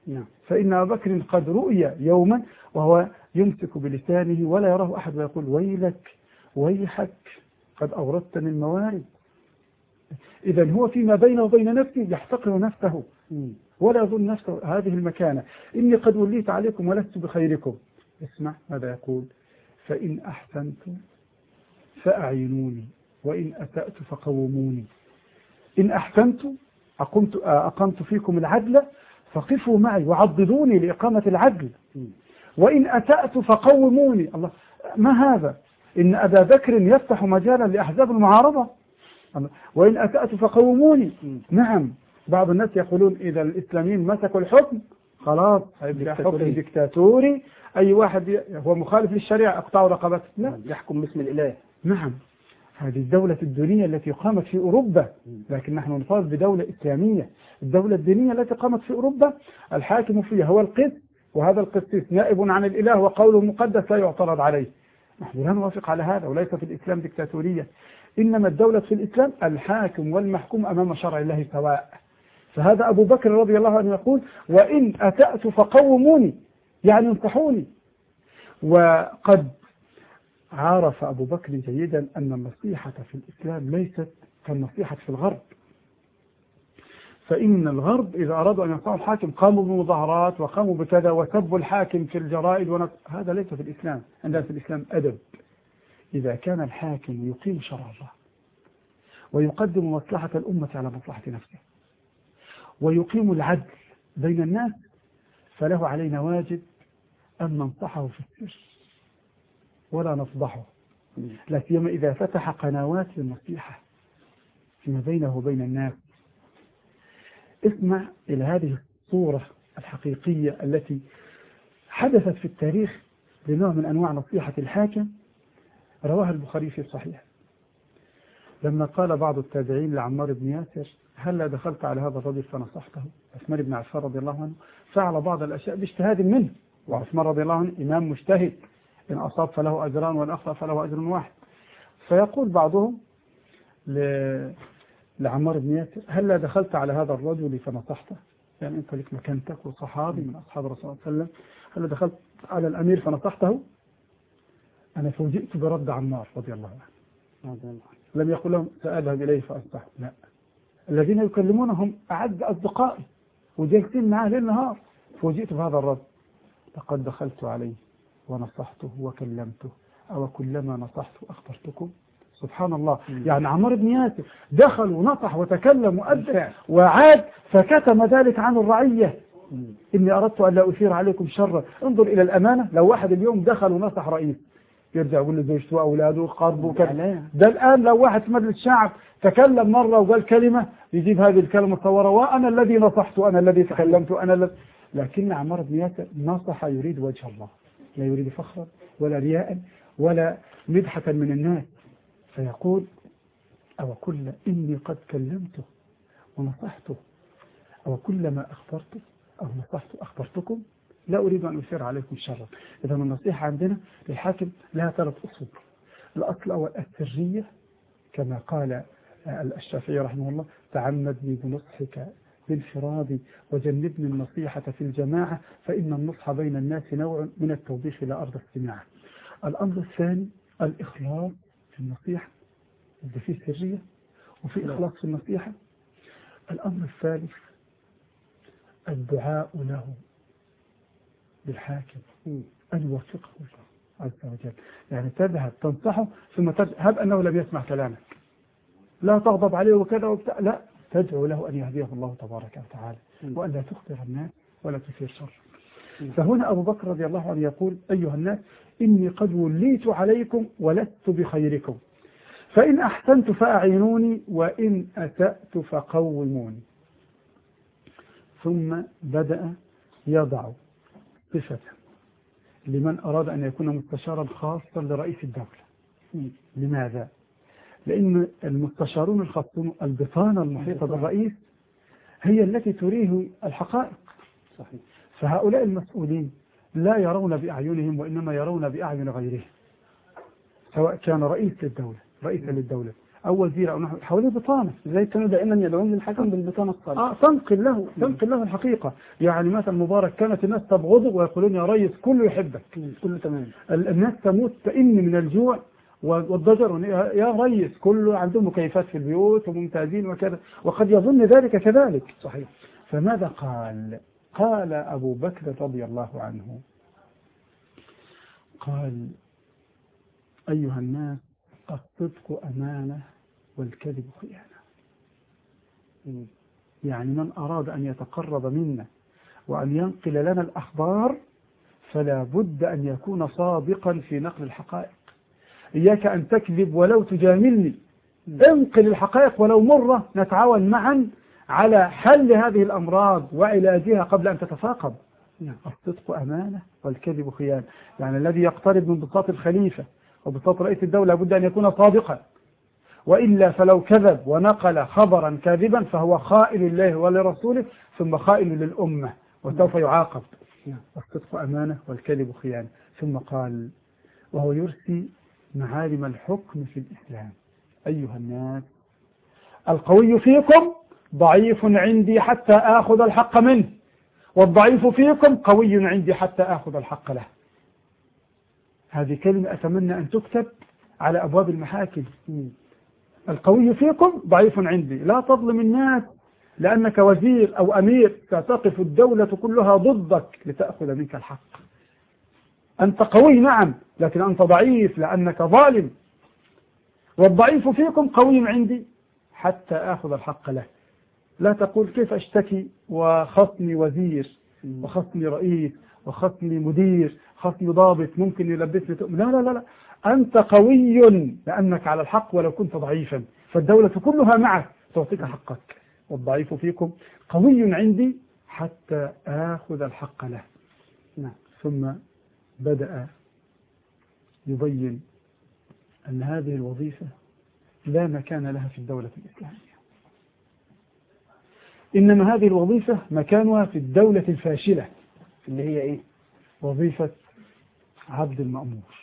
S4: فإن أبا بكر قد رؤي يوما وهو يمسك بلسانه ولا يراه أحد ويقول ويلك ويحك قد أوردتني الموارد. إذا هو فيما بينه وبين نفسه يحتقر نفسه ولا يظن نفسه هذه المكانة. إني قد وليت عليكم ولست بخيركم. اسمع ماذا يقول: فإن أحسنت فأعينوني وإن أسأت فقوموني. إن أحسنت أقمت فيكم العدل فقفوا معي وعضدوني لإقامة العدل، وإن أسأت فقوموني. الله، ما هذا؟ إن أبا بكر يفتح مجالا لأحزاب المعارضة. وإن أسأت فقوموني. نعم، بعض الناس يقولون إذا الإسلاميين مسكوا الحكم خلاص هيبقى حكم ديكتاتوري، أي واحد هو مخالف للشريعة اقطعوا رقبته. لا،
S1: يحكم باسم الإله.
S4: نعم، هذه الدولة الدينية التي قامت في أوروبا، لكن نحن نطالب بدولة إسلامية. الدولة الدينية التي قامت في أوروبا الحاكم فيها هو القس، وهذا القسيس نائب عن الإله وقوله مقدس لا يعترض عليه. نحن لا نوافق على هذا، وليس في الإسلام ديكتاتورية. إنما الدولة في الإسلام الحاكم والمحكوم أمام شرع الله سواء. فهذا أبو بكر رضي الله عنه يقول: وإن أسأت فقوموني، يعني انصحوني. وقد عرف أبو بكر جيدا أن النصيحة في الإسلام ليست كالنصيحة في الغرب. فإن الغرب إذا أرادوا أن ينصحوا الحاكم قاموا بمظاهرات وقاموا بكذا وسبوا الحاكم في الجرائد هذا ليس في الإسلام. عندنا في الإسلام أدب. إذا كان الحاكم يقيم شرع الله ويقدم مصلحة الأمة على مصلحة نفسه ويقيم العدل بين الناس فله علينا واجب أن ننصحه في السر ولا نفضحه، لا سيما إذا فتح قنوات للنصيحة فيما بينه وبين الناس. اسمع إلى هذه الصورة الحقيقية التي حدثت في التاريخ لنوع من أنواع نصيحة الحاكم، رواها البخاري في الصحيح لما قال بعض التابعين لعمار بن ياسر: هل دخلت على هذا الرجل فنصحته؟ عثمان بن عفان رضي الله عنه فعل بعض الأشياء باجتهاد منه، وعثمان رضي الله عنه إمام مجتهد، إن أصاب فله أجران وإن أخطأ فله أجر واحد. فيقول بعضهم لعمار بن ياسر: هل دخلت على هذا الرجل فنصحته؟ يعني أنت لك مكانتك وصحابي من أصحاب الرسول صلى الله عليه وسلم، هل دخلت على الأمير فنصحته؟ أنا فوجئت برد عمار رضي الله عنه. لم يقل لهم سأذهب إليه فأنصحه، لا، الذين يكلمونهم أعز أصدقائي وجالسين معه ليل نهار. فوجئت بهذا الرد: لقد دخلت عليه ونصحته وكلمته، أو كلما نصحت أخبرتكم. سبحان الله. يعني عمار بن ياسر دخل ونصح وتكلم وأدى وعاد فكتم ذلك عن الرعية. إني أردت أن لا أثير عليكم شرا. انظر إلى الأمانة. لو واحد اليوم دخل ونصح رئيس يرجع يقول لزوجته وأولاده وقربه وكذا. ده الآن لو واحد في مجلس الشعب تكلم مرة وقال كلمة يجيب هذه الكلمة مصورة: وأنا الذي نصحت، أنا الذي تكلمت، أنا الذي. لكن عمار بن ياسر نصح يريد وجه الله، لا يريد فخرا ولا رياء ولا مدحة من الناس. فيقول: أو كل إني قد كلمته ونصحته، أو كلما أخبرته أو نصحت أخبرتكم، لا أريد أن أثير عليكم شرا. إذا النصيحة عندنا للحاكم لها 3 أصول. الأصل الأول السرية، كما قال الشافعي رحمه الله: تعمدني بنصحك بانفرادي وجنبني النصيحة في الجماعة، فإن النصح بين الناس نوع من التوضيح لا أرضى استماعه. الأمر الثاني الإخلاص في النصيحة، اللي فيه سرية وفي إخلاص في النصيحة. الأمر الثالث الدعاء له بالحاكم أن يوفقه الله عز وجل. يعني تذهب تنصحه ثم تذهب أنه لم يسمع كلامك، لا تغضب عليه وكذا وبتاع، لا، تدعو له أن يهديه الله تبارك وتعالى وأن لا تخبر الناس ولا تثير شر. فهنا أبو بكر رضي الله عنه يقول: أيها الناس، إني قد وليت عليكم ولست بخيركم، فإن أحسنت فأعينوني وإن أسأت فقوموني. ثم بدأ يضع صفة لمن أراد أن يكون مستشارا خاصا لرئيس الدولة. لماذا؟ لأن المستشارون الخاصون البطانة المحيطة بالرئيس هي التي تريه الحقائق. صحيح. فهؤلاء المسؤولين لا يرون بأعينهم وإنما يرون بأعين غيرهم، سواء كان رئيسا للدولة أو وزير أو نحو حواليه بطانة.
S1: زي كانوا دائما يدعون للحكم بالبطانة الصالحة.
S4: تنقل له الحقيقة. يعني مثلا مبارك كانت الناس تبغضه ويقولون يا ريس كله يحبك،
S1: كله تمام.
S4: الناس تموت تئن من الجوع والضجر، يا ريس كله عندهم مكيفات في البيوت وممتازين وكذا، وقد يظن ذلك كذلك.
S1: صحيح.
S4: فماذا قال أبو بكر رضي الله عنه؟ قال أيها الناس الصدق أمانة والكذب خيانة. يعني من أراد أن يتقرب منا وأن ينقل لنا الأخبار فلا بد أن يكون صادقا في نقل الحقائق. إياك أن تكذب ولو تجاملني، انقل الحقائق ولو مرة، نتعاون معا على حل هذه الأمراض وعلاجها قبل أن تتفاقم. الصدق أمانة والكذب خيانة. يعني الذي يقترب من بساط الخليفة وبساط رئيس الدولة لابد أن يكون صادقا، وإلا فلو كذب ونقل خبرا كاذبا فهو خائن لله ولرسوله ثم خائن للأمة وسوف يعاقب. الصدق أمانة والكذب خيانة. ثم قال وهو يرسي معالم الحكم في الإسلام: أيها الناس القوي فيكم ضعيف عندي حتى آخذ الحق منه، والضعيف فيكم قوي عندي حتى آخذ الحق له. هذه كلمة أتمنى أن تكتب على أبواب المحاكم. القوي فيكم ضعيف عندي. لا تظلم الناس لأنك وزير أو أمير ستقف الدولة كلها ضدك لتأخذ منك الحق. أنت قوي نعم، لكن أنت ضعيف لأنك ظالم. والضعيف فيكم قوي عندي حتى آخذ الحق له. لا تقول كيف أشتكي وخصني وزير وخصني رئيس وخصني مدير، خصني ضابط ممكن يلبسني. لا لا لا لا، أنت قوي لأنك على الحق ولو كنت ضعيفا، فالدولة كلها معك تعطيك حقك. والضعيف فيكم قوي عندي حتى آخذ الحق له. ثم بدأ يبين أن هذه الوظيفة لا مكان لها في الدولة الإسلامية، إنما هذه الوظيفة مكانها في الدولة الفاشلة
S1: اللي هي إيه؟
S4: وظيفة عبد المأمور.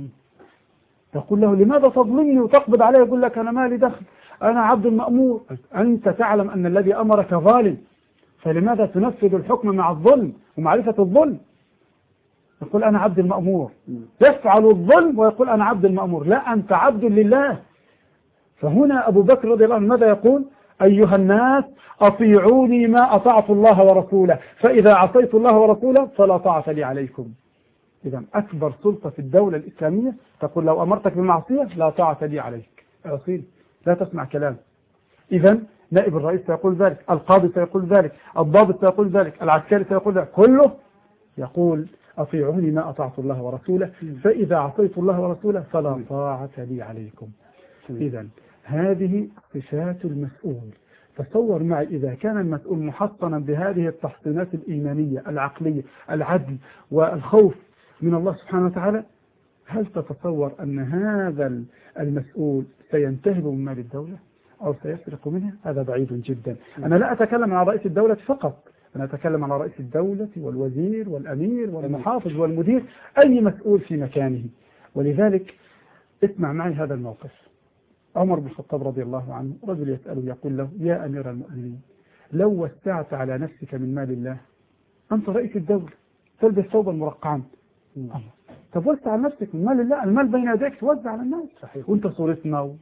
S4: تقول له لماذا تظلمني وتقبض علي؟ يقول لك أنا مالي دخل، أنا عبد المأمور. أنت تعلم أن الذي أمرك ظالم، فلماذا تنفذ الحكم مع الظلم ومعرفة الظلم؟ يقول أنا عبد المأمور، يفعل الظلم ويقول أنا عبد المأمور. لا، أنت عبد لله. فهنا أبو بكر رضي الله عنه ماذا يقول؟ أيها الناس أطيعوني ما أطعت الله ورسوله، فإذا عصيت الله ورسوله فلا طاعة لي عليكم. إذا أكبر سلطة في الدولة الإسلامية تقول لو أمرتك بمعصية لا طاعة لي عليك، أصيل لا تسمع كلام. إذا نائب الرئيس سيقول ذلك، القاضي سيقول ذلك، الضابط سيقول ذلك، العسكري سيقول ذلك، كله يقول أطيعوني ما أطعت الله ورسوله، فإذا عصيت الله ورسوله فلا طاعة لي عليكم. إذا هذه صفات المسؤول. تصور معي إذا كان المسؤول محصنا بهذه التحصينات الإيمانية العقلية، العدل والخوف من الله سبحانه وتعالى، هل تتصور أن هذا المسؤول سينتهب من مال الدولة أو سيسرق منها؟ هذا بعيد جدا. أنا لا أتكلم عن رئيس الدولة فقط، أنا أتكلم عن رئيس الدولة والوزير والأمير والمحافظ والمدير، أي مسؤول في مكانه. ولذلك اسمع معي هذا الموقف. عمر بن الخطاب رضي الله عنه رجل يسأله يقول له يا أمير المؤمنين لو وسعت على نفسك من مال الله، أنت رئيس الدولة تلبس ثوبا مرقعا، طب وسع على نفسك من مال الله، المال بين يديك توزع على الناس. صحيح. وانت صورتنا.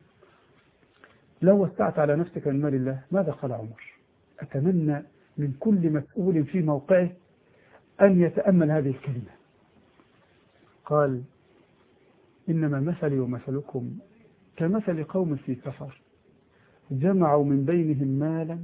S4: لو وسعت على نفسك من مال الله، ماذا قال عمر؟ أتمنى من كل مسؤول في موقعه أن يتأمل هذه الكلمة. قال إنما مثلي ومثلكم كمثل قوم في سفر جمعوا من بينهم مالا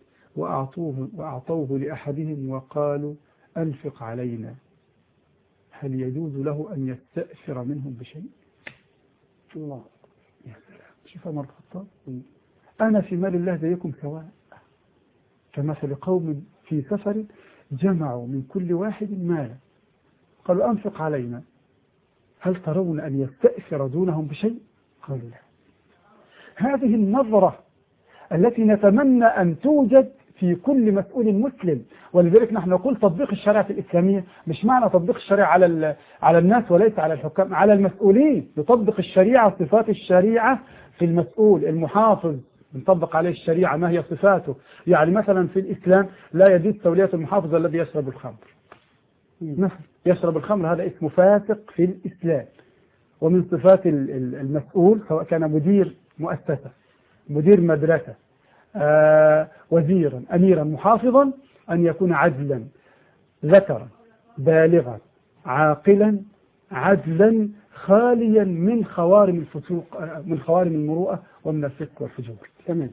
S4: وأعطوه لأحدهم وقالوا أنفق علينا، هل يجوز له أن يستأثر منهم بشيء؟ الله، يا سلام. شوف عمر الخطاب، أنا في مال الله زيكم سواء، كمثل قوم في سفر جمعوا من كل واحد مالا قالوا أنفق علينا، هل ترون أن يستأثر دونهم بشيء؟ قالوا لا. هذه النظرة التي نتمنى أن توجد في كل مسؤول مسلم. ولذلك نحن نقول تطبيق الشريعة الإسلامية مش معنى تطبيق الشريعة على الناس وليس على الحكام، على المسؤولين. يطبق الشريعة، صفات الشريعة في المسؤول المحافظ، نطبق عليه الشريعة ما هي صفاته. يعني مثلا في الإسلام لا يجوز تولية المحافظ الذي يشرب الخمر مثلا، يشرب الخمر هذا اسمه فاسق في الإسلام. ومن صفات المسؤول سواء كان مدير مؤسسة، مدير مدرسة، وزيرا، أميرا، محافظا، أن يكون عدلا، ذكرا، بالغا، عاقلا، عدلا، خاليا من خوارم الفسوق، من خوارم المروءة ومن الفسق والفجور.
S1: تمام.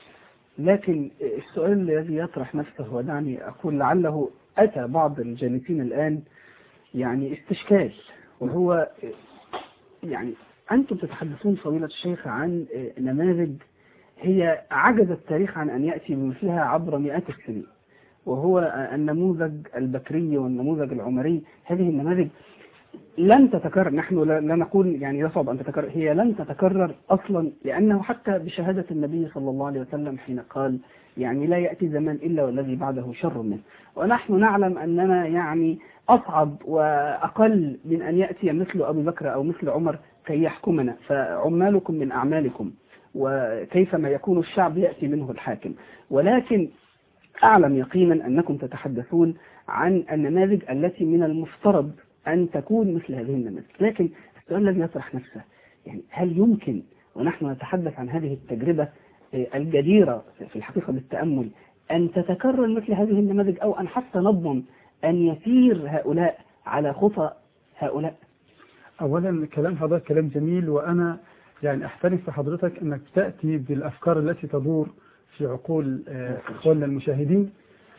S1: لكن السؤال الذي يطرح نفسه، ودعني أقول لعله أتى بعض الجالسين الآن يعني استشكال، وهو يعني أنتم تتحدثون فضيلة الشيخ عن نماذج هي عجز التاريخ عن أن يأتي بمثلها عبر مئات السنين، وهو النموذج البكري والنموذج العمري. هذه النماذج لن تتكرر، نحن لا نقول يعني يصعب أن تتكرر، هي لن تتكرر أصلا، لأنه حتى بشهادة النبي صلى الله عليه وسلم حين قال يعني لا يأتي زمان إلا والذي بعده شر منه. ونحن نعلم أننا يعني أصعب وأقل من أن يأتي مثل أبي بكر أو مثل عمر كي يحكمنا، فعمالكم من أعمالكم، وكيفما يكون الشعب يأتي منه الحاكم. ولكن أعلم يقينا أنكم تتحدثون عن النماذج التي من المفترض أن تكون مثل هذه النماذج. لكن السؤال الذي يطرح نفسه يعني هل يمكن ونحن نتحدث عن هذه التجربة الجديرة في الحقيقة بالتأمل أن تتكرر مثل هذه النماذج، أو أن حتى نضمن أن يسير هؤلاء على خطى هؤلاء؟
S4: أولا كلام حضرتك كلام جميل، وأنا يعني أحترم في حضرتك أنك تأتي بالأفكار التي تدور في عقول إخواننا المشاهدين.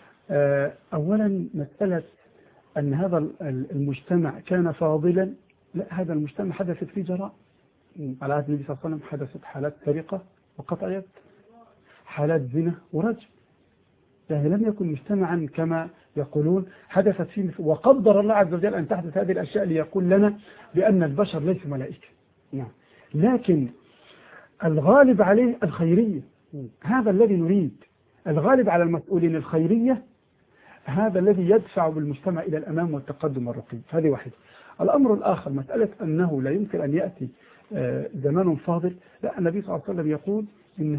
S4: أولا مسألة أن هذا المجتمع كان فاضلا، لا، هذا المجتمع حدثت فيه جرائم. على عهد النبي صلى الله عليه وسلم حدثت حالات سرقة وقطع يد، حالات زنا ورجم. يعني لم يكن مجتمعا كما يقولون حدثت فيه، وقدر الله عز وجل أن تحدث هذه الأشياء ليقول لنا بأن البشر ليسوا ملائكة. لكن الغالب عليه الخيرية، هذا الذي نريد. الغالب على المسؤولين الخيرية، هذا الذي يدفع بالمجتمع إلى الأمام والتقدم والرقي. هذه واحدة. الأمر الآخر مسألة أنه لا يمكن أن يأتي زمان فاضل، لا، النبي صلى الله عليه وسلم يقول إن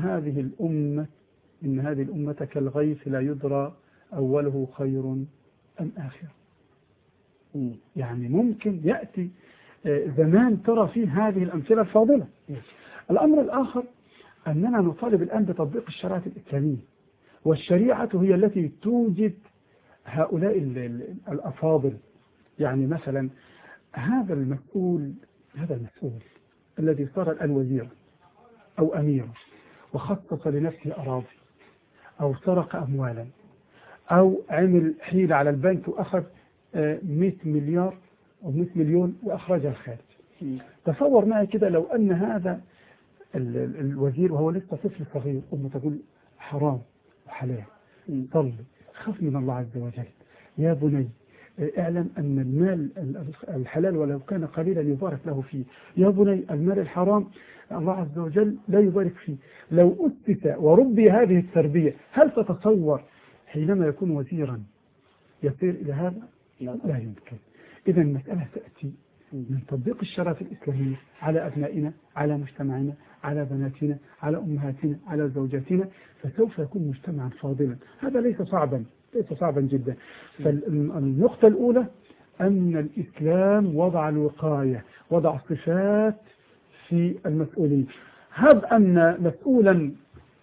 S4: هذه الأمة كالغيث لا يدرى أوله خير أم آخر. يعني ممكن يأتي زمان ترى فيه هذه الأمثلة الفاضلة. الأمر الآخر أننا نطالب الآن بتطبيق الشريعة الإسلامية، والشريعة هي التي توجد هؤلاء الأفاضل. يعني مثلا هذا المسؤول الذي صار الآن وزيرا أو أميرا وخصص لنفسه أراضي أو سرق أموالا أو عمل حيلة على البنك وأخذ 100 مليار أو 100 مليون وأخرجها الخارج. تصور معي كده لو أن هذا الوزير وهو لسه طفل صغير أمه تقول حرام وحلال، صلي، خف من الله عز وجل، يا بني اعلم أن المال الحلال ولو كان قليلا يبارك له فيه، يا بني المال الحرام الله عز وجل لا يبارك فيه. لو أسس وربي هذه التربية، هل تتصور حينما يكون وزيرا يصير إلى هذا؟ لا يمكن. إذا المسألة تأتي من تطبيق الشريعة الإسلامية على أبنائنا، على مجتمعنا، على بناتنا، على أمهاتنا، على زوجاتنا، فسوف يكون مجتمعا فاضلا. هذا ليس صعبا جدا. فالنقطة الأولى أن الإسلام وضع الوقاية، وضع صفات في المسؤولين. هب أن مسؤولا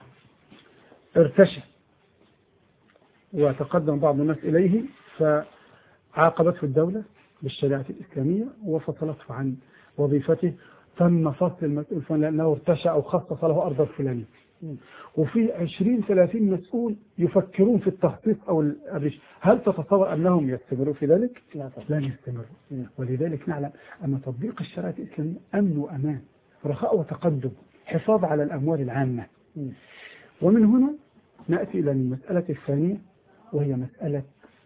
S4: ارتشى وتقدم بعض الناس إليه فعاقبته الدولة بالشريعة الإسلامية وفصلته عن وظيفته، تم فصل المسؤول لأنه ارتشى أو خصص له أرض فلانية. وفي 20-30 مسؤول يفكرون في التخصيص أو الرش. هل تتصور أنهم يستمروا في ذلك؟ لا يستمروا. ولذلك نعلم أن تطبيق الشريعة الإسلامية أمن وأمان، رخاء وتقدم، حفاظ على الأموال العامة. ومن هنا نأتي إلى المسألة الثانية، وهي مسألة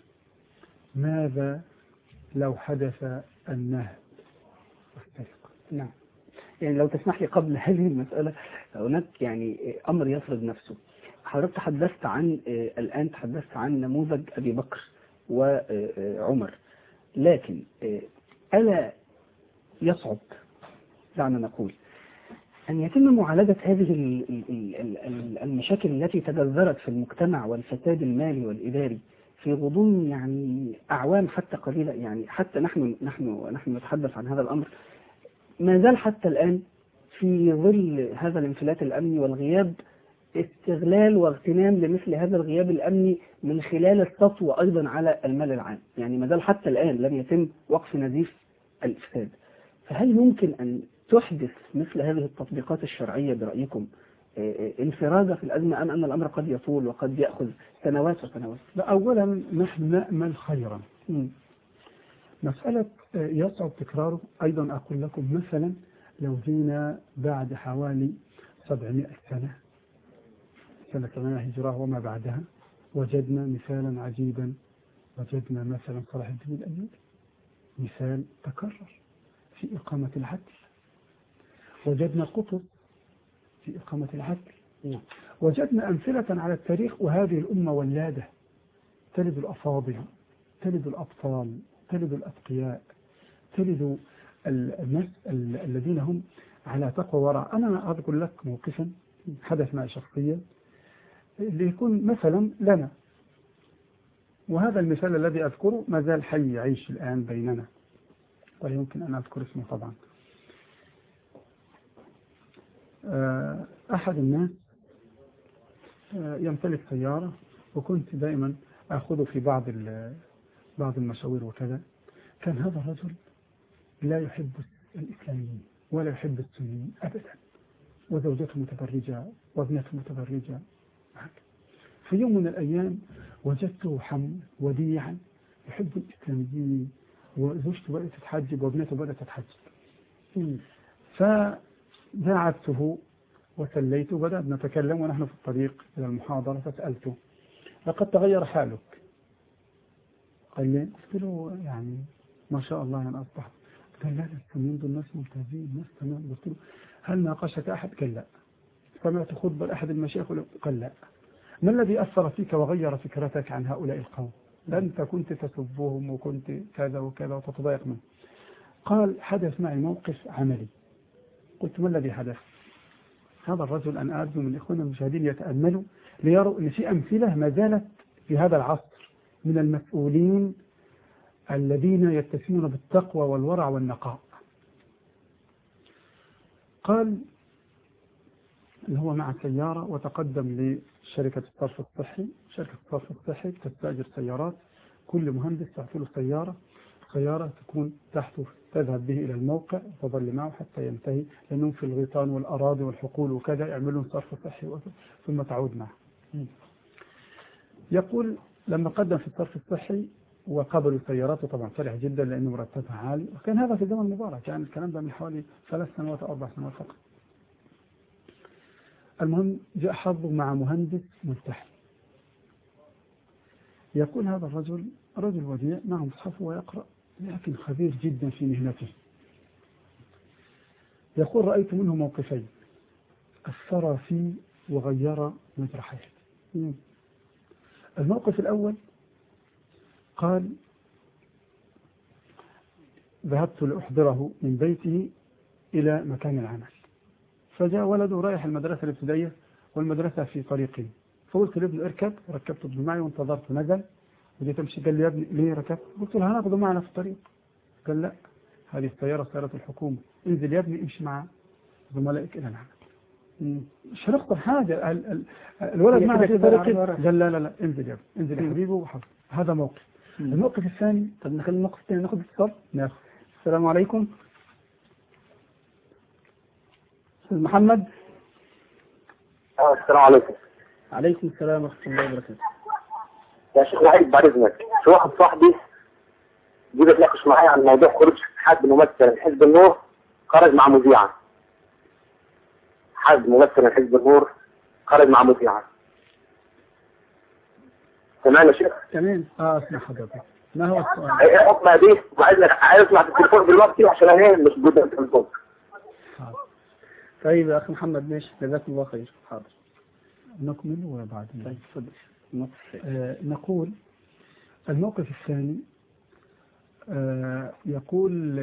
S4: ماذا لو حدث النهب والسرقة.
S1: نعم. يعني لو تسمح لي قبل هذه المسألة، هناك يعني أمر يفرض نفسه. حضرتك تحدثت عن الآن تحدثت عن نموذج أبي بكر وعمر، لكن ألا يصعب دعنا نقول أن يتم معالجة هذه المشاكل التي تجذرت في المجتمع والفساد المالي والإداري في غضون يعني أعوام حتى قليلة؟ يعني حتى نحن نتحدث عن هذا الأمر ما زال حتى الآن في ظل هذا الانفلات الأمني والغياب استغلال واغتنام لمثل هذا الغياب الأمني من خلال السطو أيضا على المال العام. يعني ما زال حتى الآن لم يتم وقف نزيف الإفساد. فهل يمكن أن تحدث مثل هذه التطبيقات الشرعية برأيكم انفراجة في الأزمة، أم أن الأمر قد يطول وقد يأخذ سنوات وسنوات؟
S4: أولا نحن نأمل خيرا. مسألة يصعب تكراره أيضا أقول لكم، مثلا لو جينا بعد حوالي 700 سنة، سنة 8 هجرة وما بعدها، وجدنا مثالا عجيبا، وجدنا مثلا صلاح الدين الأيوبي مثال تكرر في إقامة العدل، وجدنا قطب في إقامة العدل، وجدنا أمثلة على التاريخ. وهذه الأمة ولادة، تلد الأفاضل، تلد الأبطال، تلد الأتقياء، تلد الناس الذين هم على تقوى ورع. أنا أذكر لك موقفا حدث معي شخصيا اللي يكون مثلا لنا، وهذا المثال الذي أذكره ما زال حي يعيش الآن بيننا، ولا يمكن أن أذكر اسمه طبعا. أحد الناس يمتلك سيارة، وكنت دائما أخذه في بعض المشاوير وكذا. كان هذا الرجل لا يحب الإسلاميين ولا يحب السنيين أبدا، وزوجته متبرجة وابنته متبرجة. في يوم من الأيام وجدته وديعا يحب الإسلاميين، وزوجته بدأت تتحجب وابنته بدأت تتحجب. فدعته وسليته، بدأنا نتكلم ونحن في الطريق إلى المحاضرة، فسألته لقد تغير حالك؟ قال لي. قلت له يعني ما شاء الله أنا أصبحت. قال لا الإسلاميين دول ناس ممتازين، ناس تمام. قلت له هل ناقشك أحد؟ قال لا. سمعت خطبة لأحد المشايخ؟ قال لا. ما الذي أثر فيك وغير فكرتك عن هؤلاء القوم؟ أنت كنت تسبهم وكنت كذا وكذا وتتضايق منهم. قال حدث معي موقف عملي. قلت ما الذي حدث؟ هذا الرجل أنا أرجو من إخواننا المشاهدين يتأملوا ليروا أن في أمثلة ما زالت في هذا العصر من المسؤولين الذين يتسمون بالتقوى والورع والنقاء. قال اللي هو مع سيارة وتقدم لشركة الصرف الصحي. شركة الصرف الصحي تستأجر سيارات، كل مهندس تعطي له سيارة تكون تحته، تذهب به إلى الموقع وتظل معه حتى ينتهي، لأنهم في الغيطان والأراضي والحقول وكذا يعملون صرف صحي ثم تعود معه. يقول لما قدم في الصرف الصحي وقبلوا سياراته طبعا فرح جدا لأنه مرتبها عالي، وكان هذا في زمن مبارك، كان الكلام ده من حوالي 3 سنوات أو 4 سنوات فقط. المهم جاء حظه مع مهندس ملتحي. يقول هذا الرجل رجل وديع معه مصحفه ويقرأ، لكن خبير جدا في مهنته. يقول رأيت منه موقفين أثر فيه وغير مجرى حياتي. الموقف الأول قال ذهبت لأحضره من بيته إلى مكان العمل، فجاء ولده رايح المدرسة الابتدائية والمدرسة في طريقي، فقلت لابنه اركب، ركبت ابنه معي وانتظرت، نزل وجيت امشي. قال لي يا ابني ليه ركبت؟ قلت له هناخده معنا في الطريق. قال لا هذه السيارة سيارة الحكومة، انزل يا ابني امشي مع زملائك إلى العمل. شرقت حاجة الولد معه في طريقي. قال لا انزل يا ابني، انزل يا حبيبي وحفظ. هذا موقف. الموقف الثاني، طب نخلي الموقف الثاني، ناخذ اتصال. ناخذ. السلام عليكم أستاذ محمد.
S5: السلام عليكم.
S1: عليكم السلام ورحمة الله وبركاته.
S5: يا شيخ وحيد بعد اذنك، في واحد صاحبي جه يتناقش معايا عن موضوع خروج حد ممثل من حزب النور خرج مع مذيعة. حد ممثل من حزب النور خرج مع مذيعة. تمام يا شيخ؟
S1: تمام. اسمع حضرتك، ما هو السؤال؟
S5: ايه حكمها دي؟ عايز اسمع في التليفون دلوقتي عشان انا مش قدام التليفون.
S1: طيب يا اخي محمد ماشي، جزاك الله خير. حاضر.
S4: نكمل وبعد
S1: طيب تفضل.
S4: نقول الموقف الثاني يقول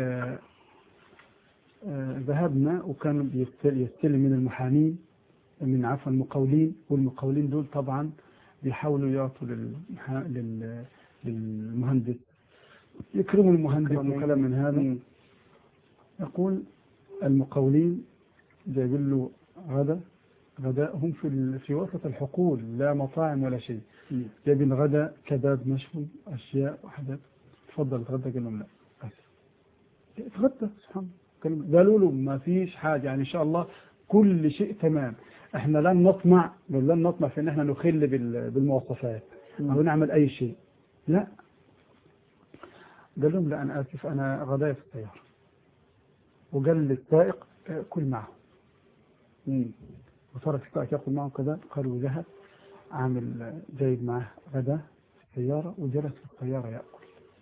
S4: ذهبنا وكان يستلم من المحامين من عفوا المقاولين، والمقاولين دول طبعا بيحاولوا يعطوا للمهندس يكرموا المهندس وكلام من هذا. يقول المقاولين جايبين له غداءهم في وسط الحقول، لا مطاعم ولا شيء، جايبين غداء كباب مشوي أشياء وحدات. تفضل اتغدى، قال لهم لا بس اتغدى. سبحان الله، قالوا له ما فيش حاجة، يعني إن شاء الله كل شيء تمام، احنا لن نطمع في ان احنا نخل بالمواصفات او نعمل اي شيء. لا، قال لهم لا انا اسف، انا غدايا في السيارة. وقال للسائق كل معه، وصار السائق يأكل معه كذا. قالوا ذهب عامل جايب معه غدا في السيارة وجلس في السيارة يأكل،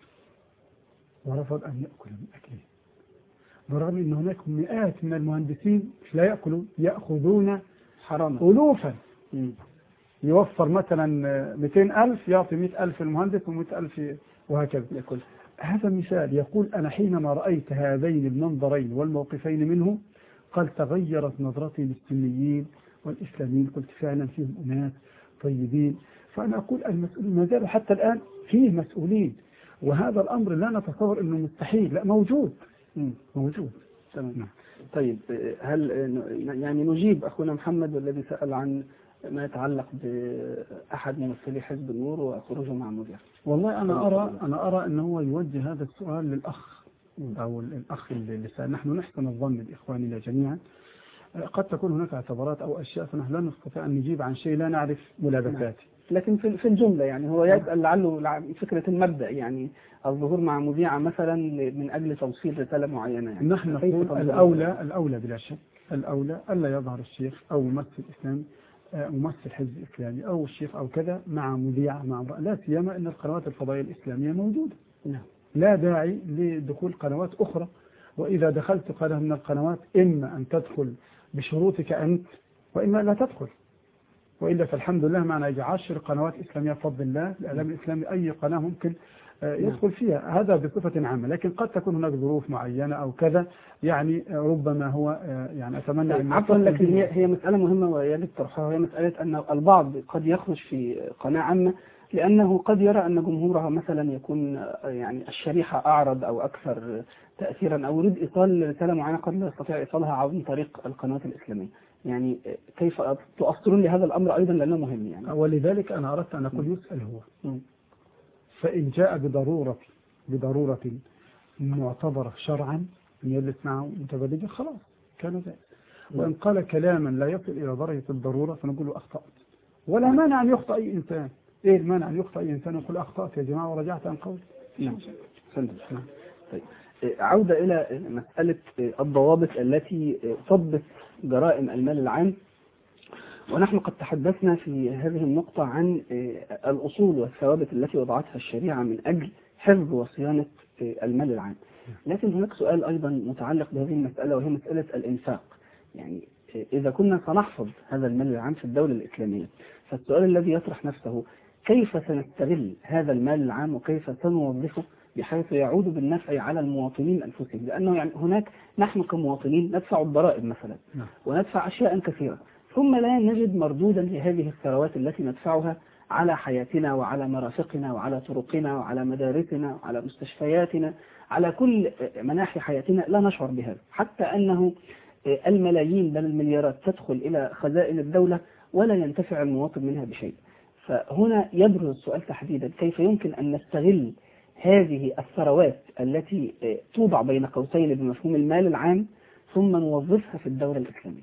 S4: ورفض أن يأكل من أكله، برغم أن هناك مئات من المهندسين لا يأكلون، يأخذون
S1: حرام
S4: ألوفا. يوفر مثلا 200,000 يعطي 100,000 المهندس و100,000 وهكذا يأكل. هذا مثال. يقول أنا حينما رأيت هذين المنظرين والموقفين منه قال تغيرت نظرتي للسنيين والإسلاميين، قلت فعلا فيهم أناس طيبين. فأنا أقول المسؤولين ما زالوا حتى الآن فيه مسؤولين، وهذا الأمر لا نتصور أنه مستحيل، لا موجود. موجود.
S1: تمام. طيب هل يعني نجيب أخونا محمد والذي سأل عن ما يتعلق بأحد ممثلي حزب النور وخروجه مع مذيع؟
S4: والله أنا أرى أنه هو يوجه هذا السؤال للأخ أو الأخ اللي سأل. نحن نحسن الظن بإخواننا جميعا، قد تكون هناك اعتبارات أو أشياء فنحن لا نستطيع أن نجيب عن شيء لا نعرف ملابساته.
S1: لكن في الجملة يعني هو يسأل لعله فكرة المبدأ، يعني الظهور مع مذيعة مثلا من أجل توصيل رسالة معينة. يعني
S4: نحن نقول الأولى بلا شك، الأولى ألا يظهر الشيخ أو ممثل إسلامي ممثل حزب إسلامي أو الشيخ أو كذا مع مذيعة مع امرأة، لا سيما أن القنوات الفضائية الإسلامية موجودة. لا داعي لدخول قنوات أخرى، وإذا دخلت قناة من القنوات إما أن تدخل بشروطك أنت وإما لا تدخل، وإلا فالحمد لله معنا 10 قنوات إسلامية بفضل الله. الإعلام الإسلامي أي قناة ممكن يدخل فيها، هذا بصفة عامة. لكن قد تكون هناك ظروف معينة أو كذا، يعني ربما هو يعني أتمنى أن
S1: عفوا، لكن هي مسألة مهمة ويجب طرحها، وهي مسألة أن البعض قد يخرج في قناة عامة لأنه قد يرى أن جمهورها مثلا يكون يعني الشريحة أعرض أو أكثر تأثيرا، أو يريد إيصال رسالة معينة قد لا يستطيع إيصالها عن طريق القنوات الإسلامية. يعني كيف تؤثرون لهذا الأمر أيضا لأنه مهم يعني.
S4: ولذلك أنا أردت أن أقول يسأل هو فإن جاء بضرورة معتبرة شرعا أن يجلس معه متبادلا خلاص كان ذلك. وإن قال كلاما لا يصل إلى درجة الضرورة فنقول له أخطأت، ولا مانع أن يخطأ أي إنسان. إيه المانع أن يخطأ أي إنسان ويقول أخطأت يا جماعة ورجعت عن قولي؟
S1: نعم. طيب عودة إلى مسألة الضوابط التي تضبط جرائم المال العام، ونحن قد تحدثنا في هذه النقطة عن الأصول والثوابت التي وضعتها الشريعة من أجل حفظ وصيانة المال العام. لكن هناك سؤال أيضا متعلق بهذه المسألة، وهي مسألة الإنفاق. يعني إذا كنا سنحفظ هذا المال العام في الدولة الإسلامية، فالسؤال الذي يطرح نفسه كيف سنستغل هذا المال العام وكيف سنوظفه بحيث يعود بالنفع على المواطنين أنفسهم؟ لأنه يعني هناك نحن كمواطنين ندفع الضرائب مثلا وندفع أشياء كثيرة، ثم لا نجد مردودا لهذه الثروات التي ندفعها على حياتنا وعلى مرافقنا وعلى طرقنا وعلى مدارسنا وعلى مستشفياتنا، على كل مناحي حياتنا لا نشعر بهذا، حتى أنه الملايين بل المليارات تدخل إلى خزائن الدولة ولا ينتفع المواطن منها بشيء. فهنا يبرز السؤال تحديدا كيف يمكن أن نستغل هذه الثروات التي توضع بين قوسين بمفهوم المال العام ثم نوظفها في الدولة الإسلامية.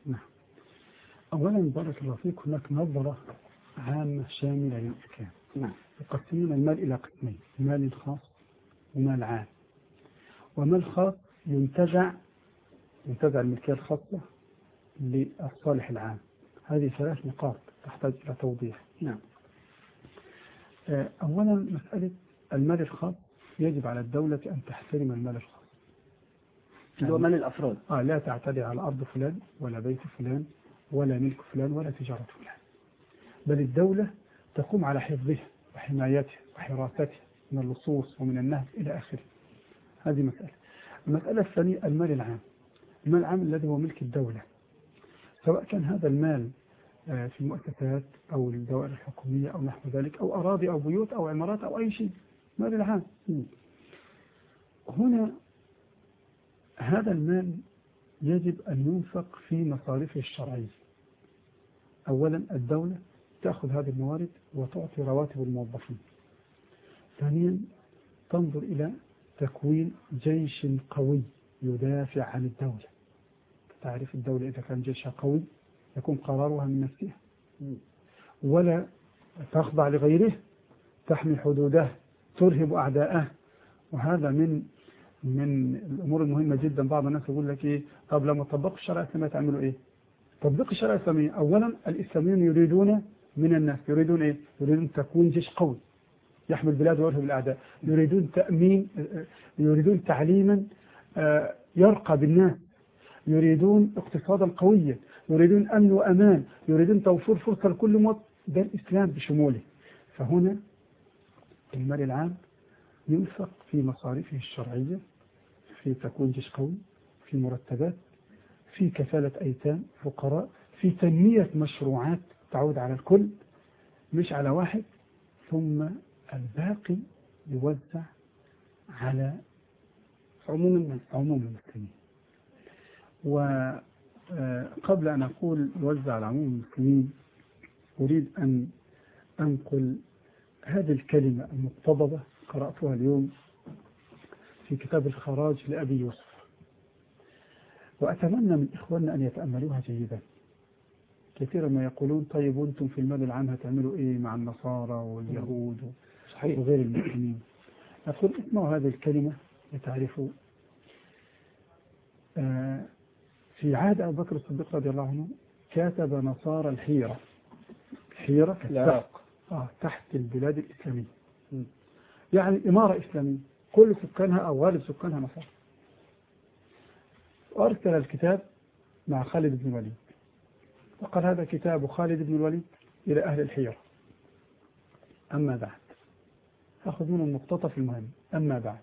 S4: أولا بارك الله فيك، هناك نظرة عامة شاملة للإسلام. يقسمون المال إلى قسمين، مال خاص ومال عام. ومال خاص ينتزع الملكية الخاصة للصالح العام. هذه 3 نقاط تحتاج إلى توضيح. أولا مسألة المال الخاص، يجب على الدولة أن تحترم المال الخاص،
S1: اللي هو مال الأفراد.
S4: لا تعتدي على أرض فلان ولا بيت فلان ولا ملك فلان ولا تجارة فلان. بل الدولة تقوم على حفظها وحمايته وحراسته من اللصوص ومن النهب إلى آخره. هذه مسألة. المسألة الثانية المال العام. المال العام الذي هو ملك الدولة، سواء كان هذا المال في المؤسسات أو الدوائر الحكومية أو نحو ذلك، أو أراضي أو بيوت أو عمارات أو أي شيء، مال العام. هنا هذا المال يجب أن ينفق في مصاريفه الشرعية. أولا الدولة تأخذ هذه الموارد وتعطي رواتب الموظفين. ثانيا تنظر إلى تكوين جيش قوي يدافع عن الدولة. تعرف الدولة إذا كان جيشها قوي يكون قرارها من نفسها ولا تخضع لغيره، تحمي حدوده، ترهب أعداءه. وهذا من الأمور المهمة جدا. بعض الناس يقول لك إيه، طب لما طبقوا الشرع الإسلامي تعملوا إيه؟ تطبيق الشرع الإسلامي، أولا الإسلاميون يريدون من الناس، يريدون إيه؟ يريدون تكوين جيش قوي يحمي البلاد ويرهب الأعداء، يريدون تأمين، يريدون تعليما يرقى بالناس، يريدون اقتصادا قويا، يريدون أمن وأمان، يريدون توفير فرصة لكل مواطن. ده الإسلام بشموله. فهنا المال العام ينفق في مصاريفه الشرعية، في تكوين جيش قوي، في مرتبات، في كفالة أيتام فقراء، في تنمية مشروعات تعود على الكل مش على واحد، ثم الباقي يوزع على عموم المسلمين. وقبل أن أقول يوزع على عموم المسلمين أريد أن أنقل هذه الكلمة المقتضبة قرأتها اليوم في كتاب الخراج لأبي يوسف، وأتمنى من إخواننا أن يتأملوها جيدا. كثيرا ما يقولون طيب وانتم في المال العام هتعملوا إيه مع النصارى واليهود وغير المسلمين. أقول اسمعوا هذه الكلمة لتعرفوا. في عهد أبو بكر الصديق رضي الله عنه كاتب نصارى الحيرة في العراق تحت البلاد الإسلامية، يعني إمارة إسلامية كل سكانها أو غالب سكانها نصارى. وأرسل الكتاب مع خالد بن الوليد وقال هذا كتاب خالد بن الوليد إلى أهل الحيرة. أما بعد، أخذ من المقتطف المهم. أما بعد،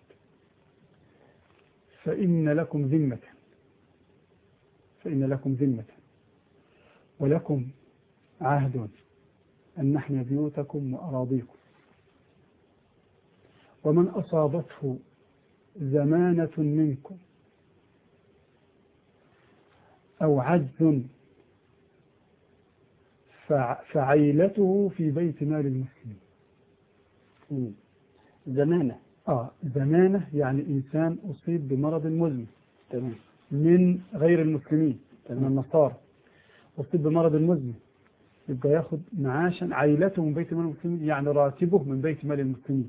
S4: فإن لكم ذمة ولكم عهد أن نحمي بيوتكم وأراضيكم، ومن أصابته زمانة منكم أو عجز فعيلته في بيت مال المسلمين. زمانة يعني إنسان أصيب بمرض مزمن من غير المسلمين، من النصارى، أصيب بمرض مزمن، يبقى ياخذ معاشا عيلته من بيت مال المسلمين، يعني راتبه من بيت مال المسلمين.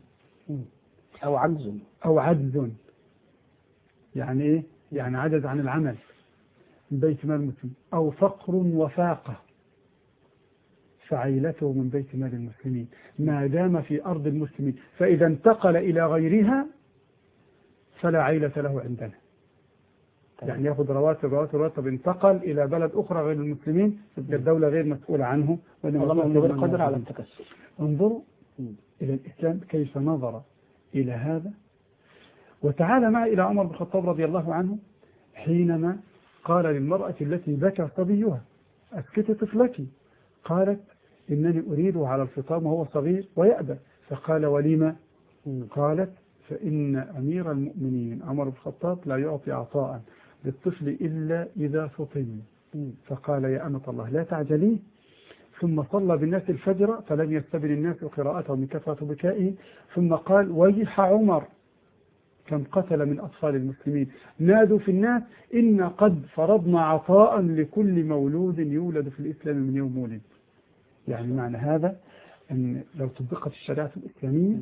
S4: أو عجز يعني إيه؟ يعني عجز عن العمل من بيت مال المسلمين. أو فقر وفاقة فعيلته من بيت مال المسلمين ما دام في أرض المسلمين، فإذا انتقل إلى غيرها فلا عيلة له عندنا. يعني يأخذ رواتب انتقل إلى بلد أخرى غير المسلمين، تبقى الدولة غير مسؤولة عنه،
S1: والله غير قادر على التكسب.
S4: انظروا إلى الإسلام كيف نظر إلى هذا. وتعالى معي إلى عمر بن الخطاب رضي الله عنه حينما قال للمرأة التي بكى صبيها أسكتي طفلك، قالت إنني أريده على الفطام وهو صغير ويأبى، فقال ولما؟ قالت فإن أمير المؤمنين عمر بن الخطاب لا يعطي عطاء للطفل إلا إذا فطم. فقال يا أمة الله لا تعجلي. ثم صلى بالناس الفجر فلم يستبن الناس قراءته من كثرة بكائه، ثم قال ويح عمر كم قتل من أطفال المسلمين، نادوا في الناس إن قد فرضنا عطاء لكل مولود يولد في الإسلام من يوم مولد. يعني معنى هذا أن لو طبقت الشريعة الإسلامية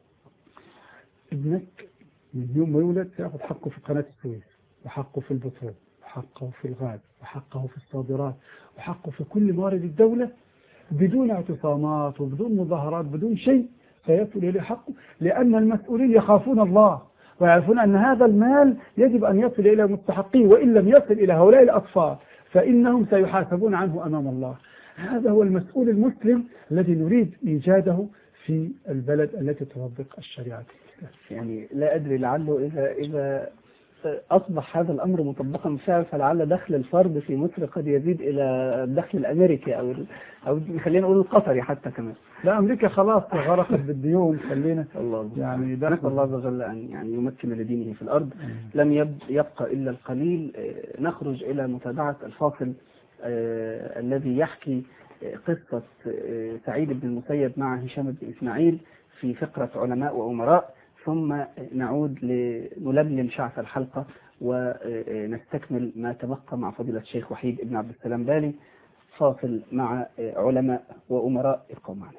S4: ابنك من يوم ما يولد سيأخذ حقه في قناة السويس، وحقه في البترول، وحقه في الغاز، وحقه في الصادرات، وحقه في كل موارد الدولة بدون اعتصامات وبدون مظاهرات بدون شيء، سيصل إليه حقه، لأن المسؤولين يخافون الله ويعرفون أن هذا المال يجب أن يصل إلى مستحقيه، وإن لم يصل إلى هؤلاء الأطفال فإنهم سيحاسبون عنه أمام الله. هذا هو المسؤول المسلم الذي نريد إيجاده في البلد التي تطبق الشريعة.
S1: يعني لا أدري، لعله إذا أصبح هذا الأمر مطبقا بالفعل فلعل دخل الفرد في مصر قد يزيد إلى الدخل الأمريكي أو خلينا نقول القطري حتى كمان.
S4: لا، أمريكا خلاص غرقت بالديون، خلينا يعني
S1: نسأل الله عز وجل أن يعني يمكن لدينه في الأرض. لم يبقى إلا القليل. نخرج إلى متابعة الفاصل الذي يحكي قصة سعيد بن المسيب مع هشام بن إسماعيل في فقرة علماء وأمراء، ثم نعود لنلملم شعث الحلقة ونستكمل ما تبقى مع فضيلة الشيخ وحيد بن عبد السلام بالي. فاصل مع علماء وأمراء، ابقوا معنا.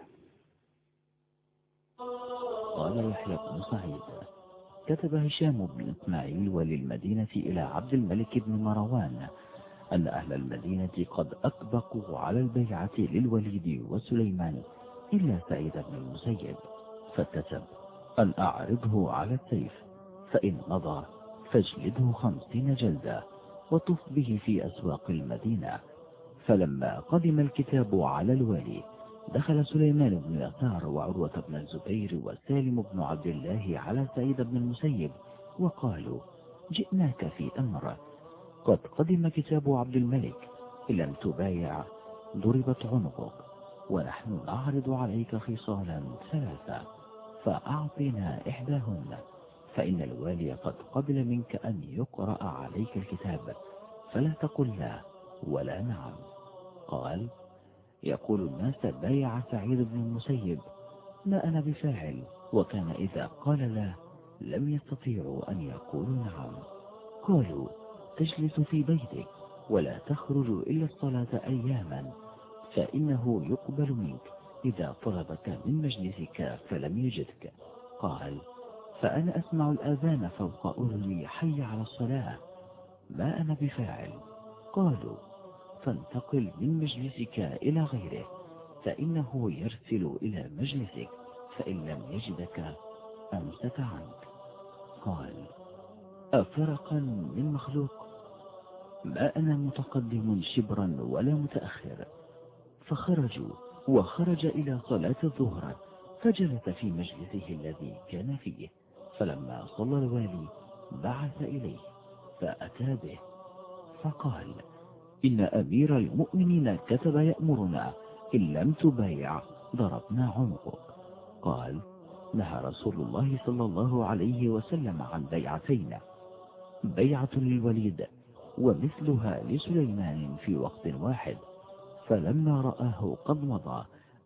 S2: قال يحيى بن سعيد: كتب هشام بن إسماعيل وللمدينة إلى عبد الملك بن مروان أن أهل المدينة قد أطبقوا على البيعة للوليد وسليمان إلا سعيد بن المسيب، فكتب أن أعرضه على السيف، فإن مضى فاجلده 50 جلدة وطف به في أسواق المدينة. فلما قدم الكتاب على الوالي دخل سليمان بن يسار وعروة بن الزبير وسالم بن عبد الله على سعيد بن المسيب وقالوا: جئناك في أمر، قد قدم كتاب عبد الملك، إن لم تبايع ضربت عنقك، ونحن نعرض عليك خصالا 3، فأعطنا إحداهن، فإن الوالي قد قبل منك أن يقرأ عليك الكتاب، فلا تقل لا ولا نعم. قال: يقول الناس بايع سعيد بن المسيب، ما أنا بفاعل. وكان إذا قال لا لم يستطيعوا أن يقولوا نعم. قالوا: تجلس في بيتك ولا تخرج إلا الصلاة أياما، فإنه يقبل منك إذا طلبك من مجلسك فلم يجدك. قال: فأنا أسمع الآذان فوق أذني حي على الصلاة، ما أنا بفاعل. قالوا: فانتقل من مجلسك إلى غيره، فإنه يرسل إلى مجلسك، فإن لم يجدك أمسك عنك. قال: أفرقا من مخلوق، ما أنا متقدم شبرا ولا متأخر. فخرجوا، وخرج إلى صلاة الظهر، فجلس في مجلسه الذي كان فيه. فلما صلى الوالي بعث إليه فأتى به، فقال: إن أمير المؤمنين كتب يأمرنا إن لم تبايع ضربنا عنقك. قال: نهى رسول الله صلى الله عليه وسلم عن بيعتين، بيعة للوليد ومثلها لسليمان في وقت واحد. فلما رآه قد مضى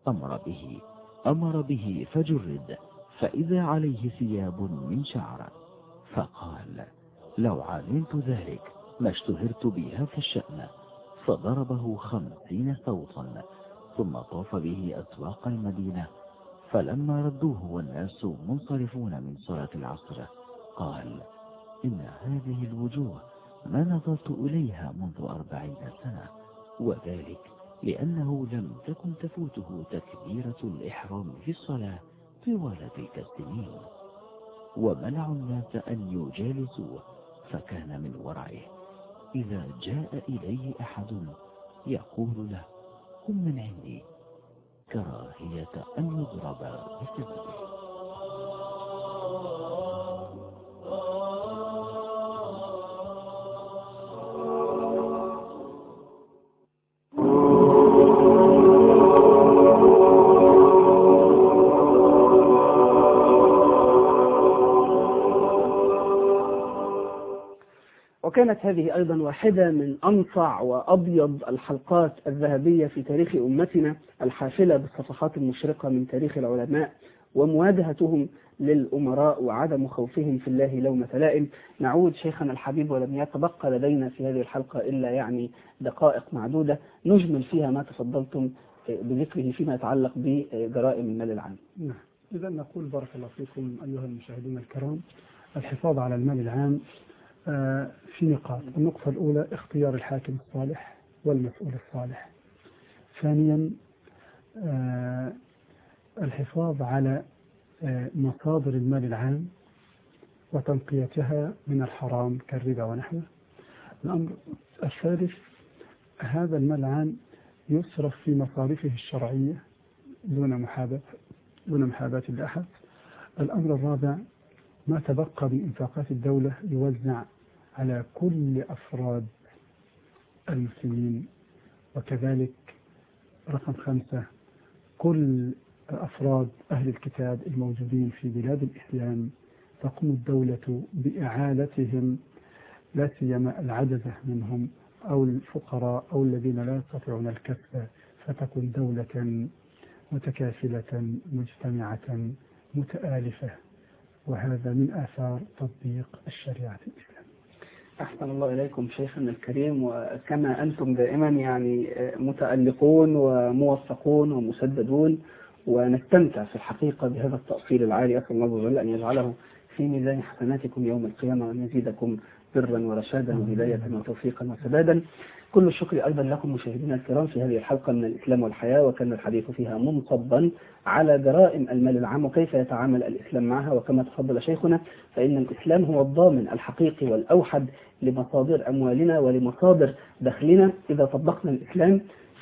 S2: أمر به فجرد، فإذا عليه ثياب من شعر. فقال: لو علمت ذلك ما اشتهرت بهذا الشأن. فضربه 50 صوتا، ثم طاف به أسواق المدينة. فلما ردوه والناس منصرفون من صلاة العصر قال: إن هذه الوجوه ما نظرت إليها منذ 40 سنة، وذلك لأنه لم تكن تفوته تكبيرة الإحرام في الصلاة طوال تلك السنين. ومنعوا الناس أن يجالسوه، فكان من ورعه إذا جاء إليه أحد يقول له: قم من عندي، كراهية أن يضرب بسببه.
S1: وكانت هذه أيضا واحدة من أنصع وأبيض الحلقات الذهبية في تاريخ أمتنا، الحافلة بالصفحات المشرقة من تاريخ العلماء ومواجهتهم للأمراء وعدم خوفهم في الله لومة لائم. نعود شيخنا الحبيب، ولم يتبقى لدينا في هذه الحلقة إلا يعني دقائق معدودة نجمل فيها ما تفضلتم بذكره فيما يتعلق بجرائم المال العام.
S4: إذا نقول بارك الله فيكم أيها المشاهدين الكرام، الحفاظ على المال العام في نقاط. النقطة الأولى: اختيار الحاكم الصالح والمسؤول الصالح. ثانيا: الحفاظ على مصادر المال العام وتنقيتها من الحرام كالربا ونحوه. الأمر الثالث: هذا المال العام يصرف في مصارفه الشرعية دون محاباة لأحد. الأمر الرابع ما تبقى من إنفاقات الدولة يوزع على كل أفراد المسلمين. وكذلك رقم 5 كل أفراد أهل الكتاب الموجودين في بلاد الإسلام تقوم الدولة بإعالتهم، لا سيما العجزة منهم أو الفقراء أو الذين لا يستطيعون الكسب، فتكون دولة متكافلة مجتمعة متآلفة، وهذا من آثار تطبيق الشريعة الإسلامية.
S1: أحسن الله إليكم شيخنا الكريم، وكما أنتم دائما يعني متألقون وموفقون ومسددون، ونستمتع في الحقيقة بهذا التأصيل العالي. أسأل الله عز وجل أن يجعله في ميزان حسناتكم يوم القيامة، وأن يزيدكم برا ورشادا وهداية وتوفيقا وسدادا. كل الشكر أيضا لكم مشاهدينا الكرام في هذه الحلقة من الإسلام والحياة، وكان الحديث فيها منصبا على جرائم المال العام وكيف يتعامل الإسلام معها. وكما تفضل شيخنا فإن الإسلام هو الضامن الحقيقي والأوحد لمصادر أموالنا ولمصادر دخلنا. إذا طبقنا الإسلام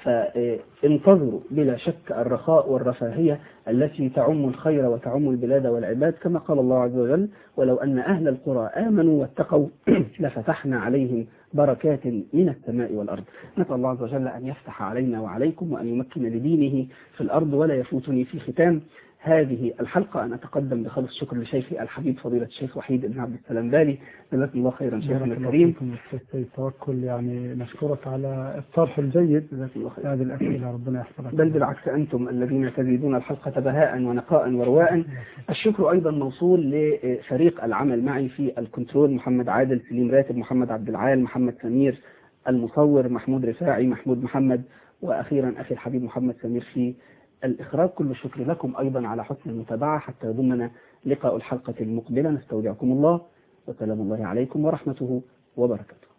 S1: فانتظروا بلا شك الرخاء والرفاهية التي تعم الخير وتعم البلاد والعباد، كما قال الله عز وجل: ولو أن أهل القرى آمنوا واتقوا لفتحنا عليهم بركات من السماء والأرض. نسأل الله عز وجل أن يفتح علينا وعليكم وأن يمكن لدينه في الأرض. ولا يفوتني في ختام هذه الحلقة أن أتقدم بخالص الشكر لشيخي الحبيب فضيلة الشيخ وحيد بن عبد السلام بالي. جزاكم الله خيرا شيخنا الكريم.
S4: التوكل يعني نشكرك على الطرح الجيد هذه الأسئلة، ربنا يحفظك.
S1: بل بالعكس أنتم الذين تزيدون الحلقة بهاء ونقاء ورواء. الشكر أيضا موصول لفريق العمل معي في الكنترول: محمد عادل، سليم راتب، محمد عبد العال، محمد سمير المصور، محمود رفاعي، محمود محمد، وأخيرا أخي الحبيب محمد سمير في الإخراج. كل الشكر لكم أيضا على حسن المتابعة حتى يضمنا لقاء الحلقة المقبلة. نستودعكم الله، وسلام الله عليكم ورحمته وبركاته.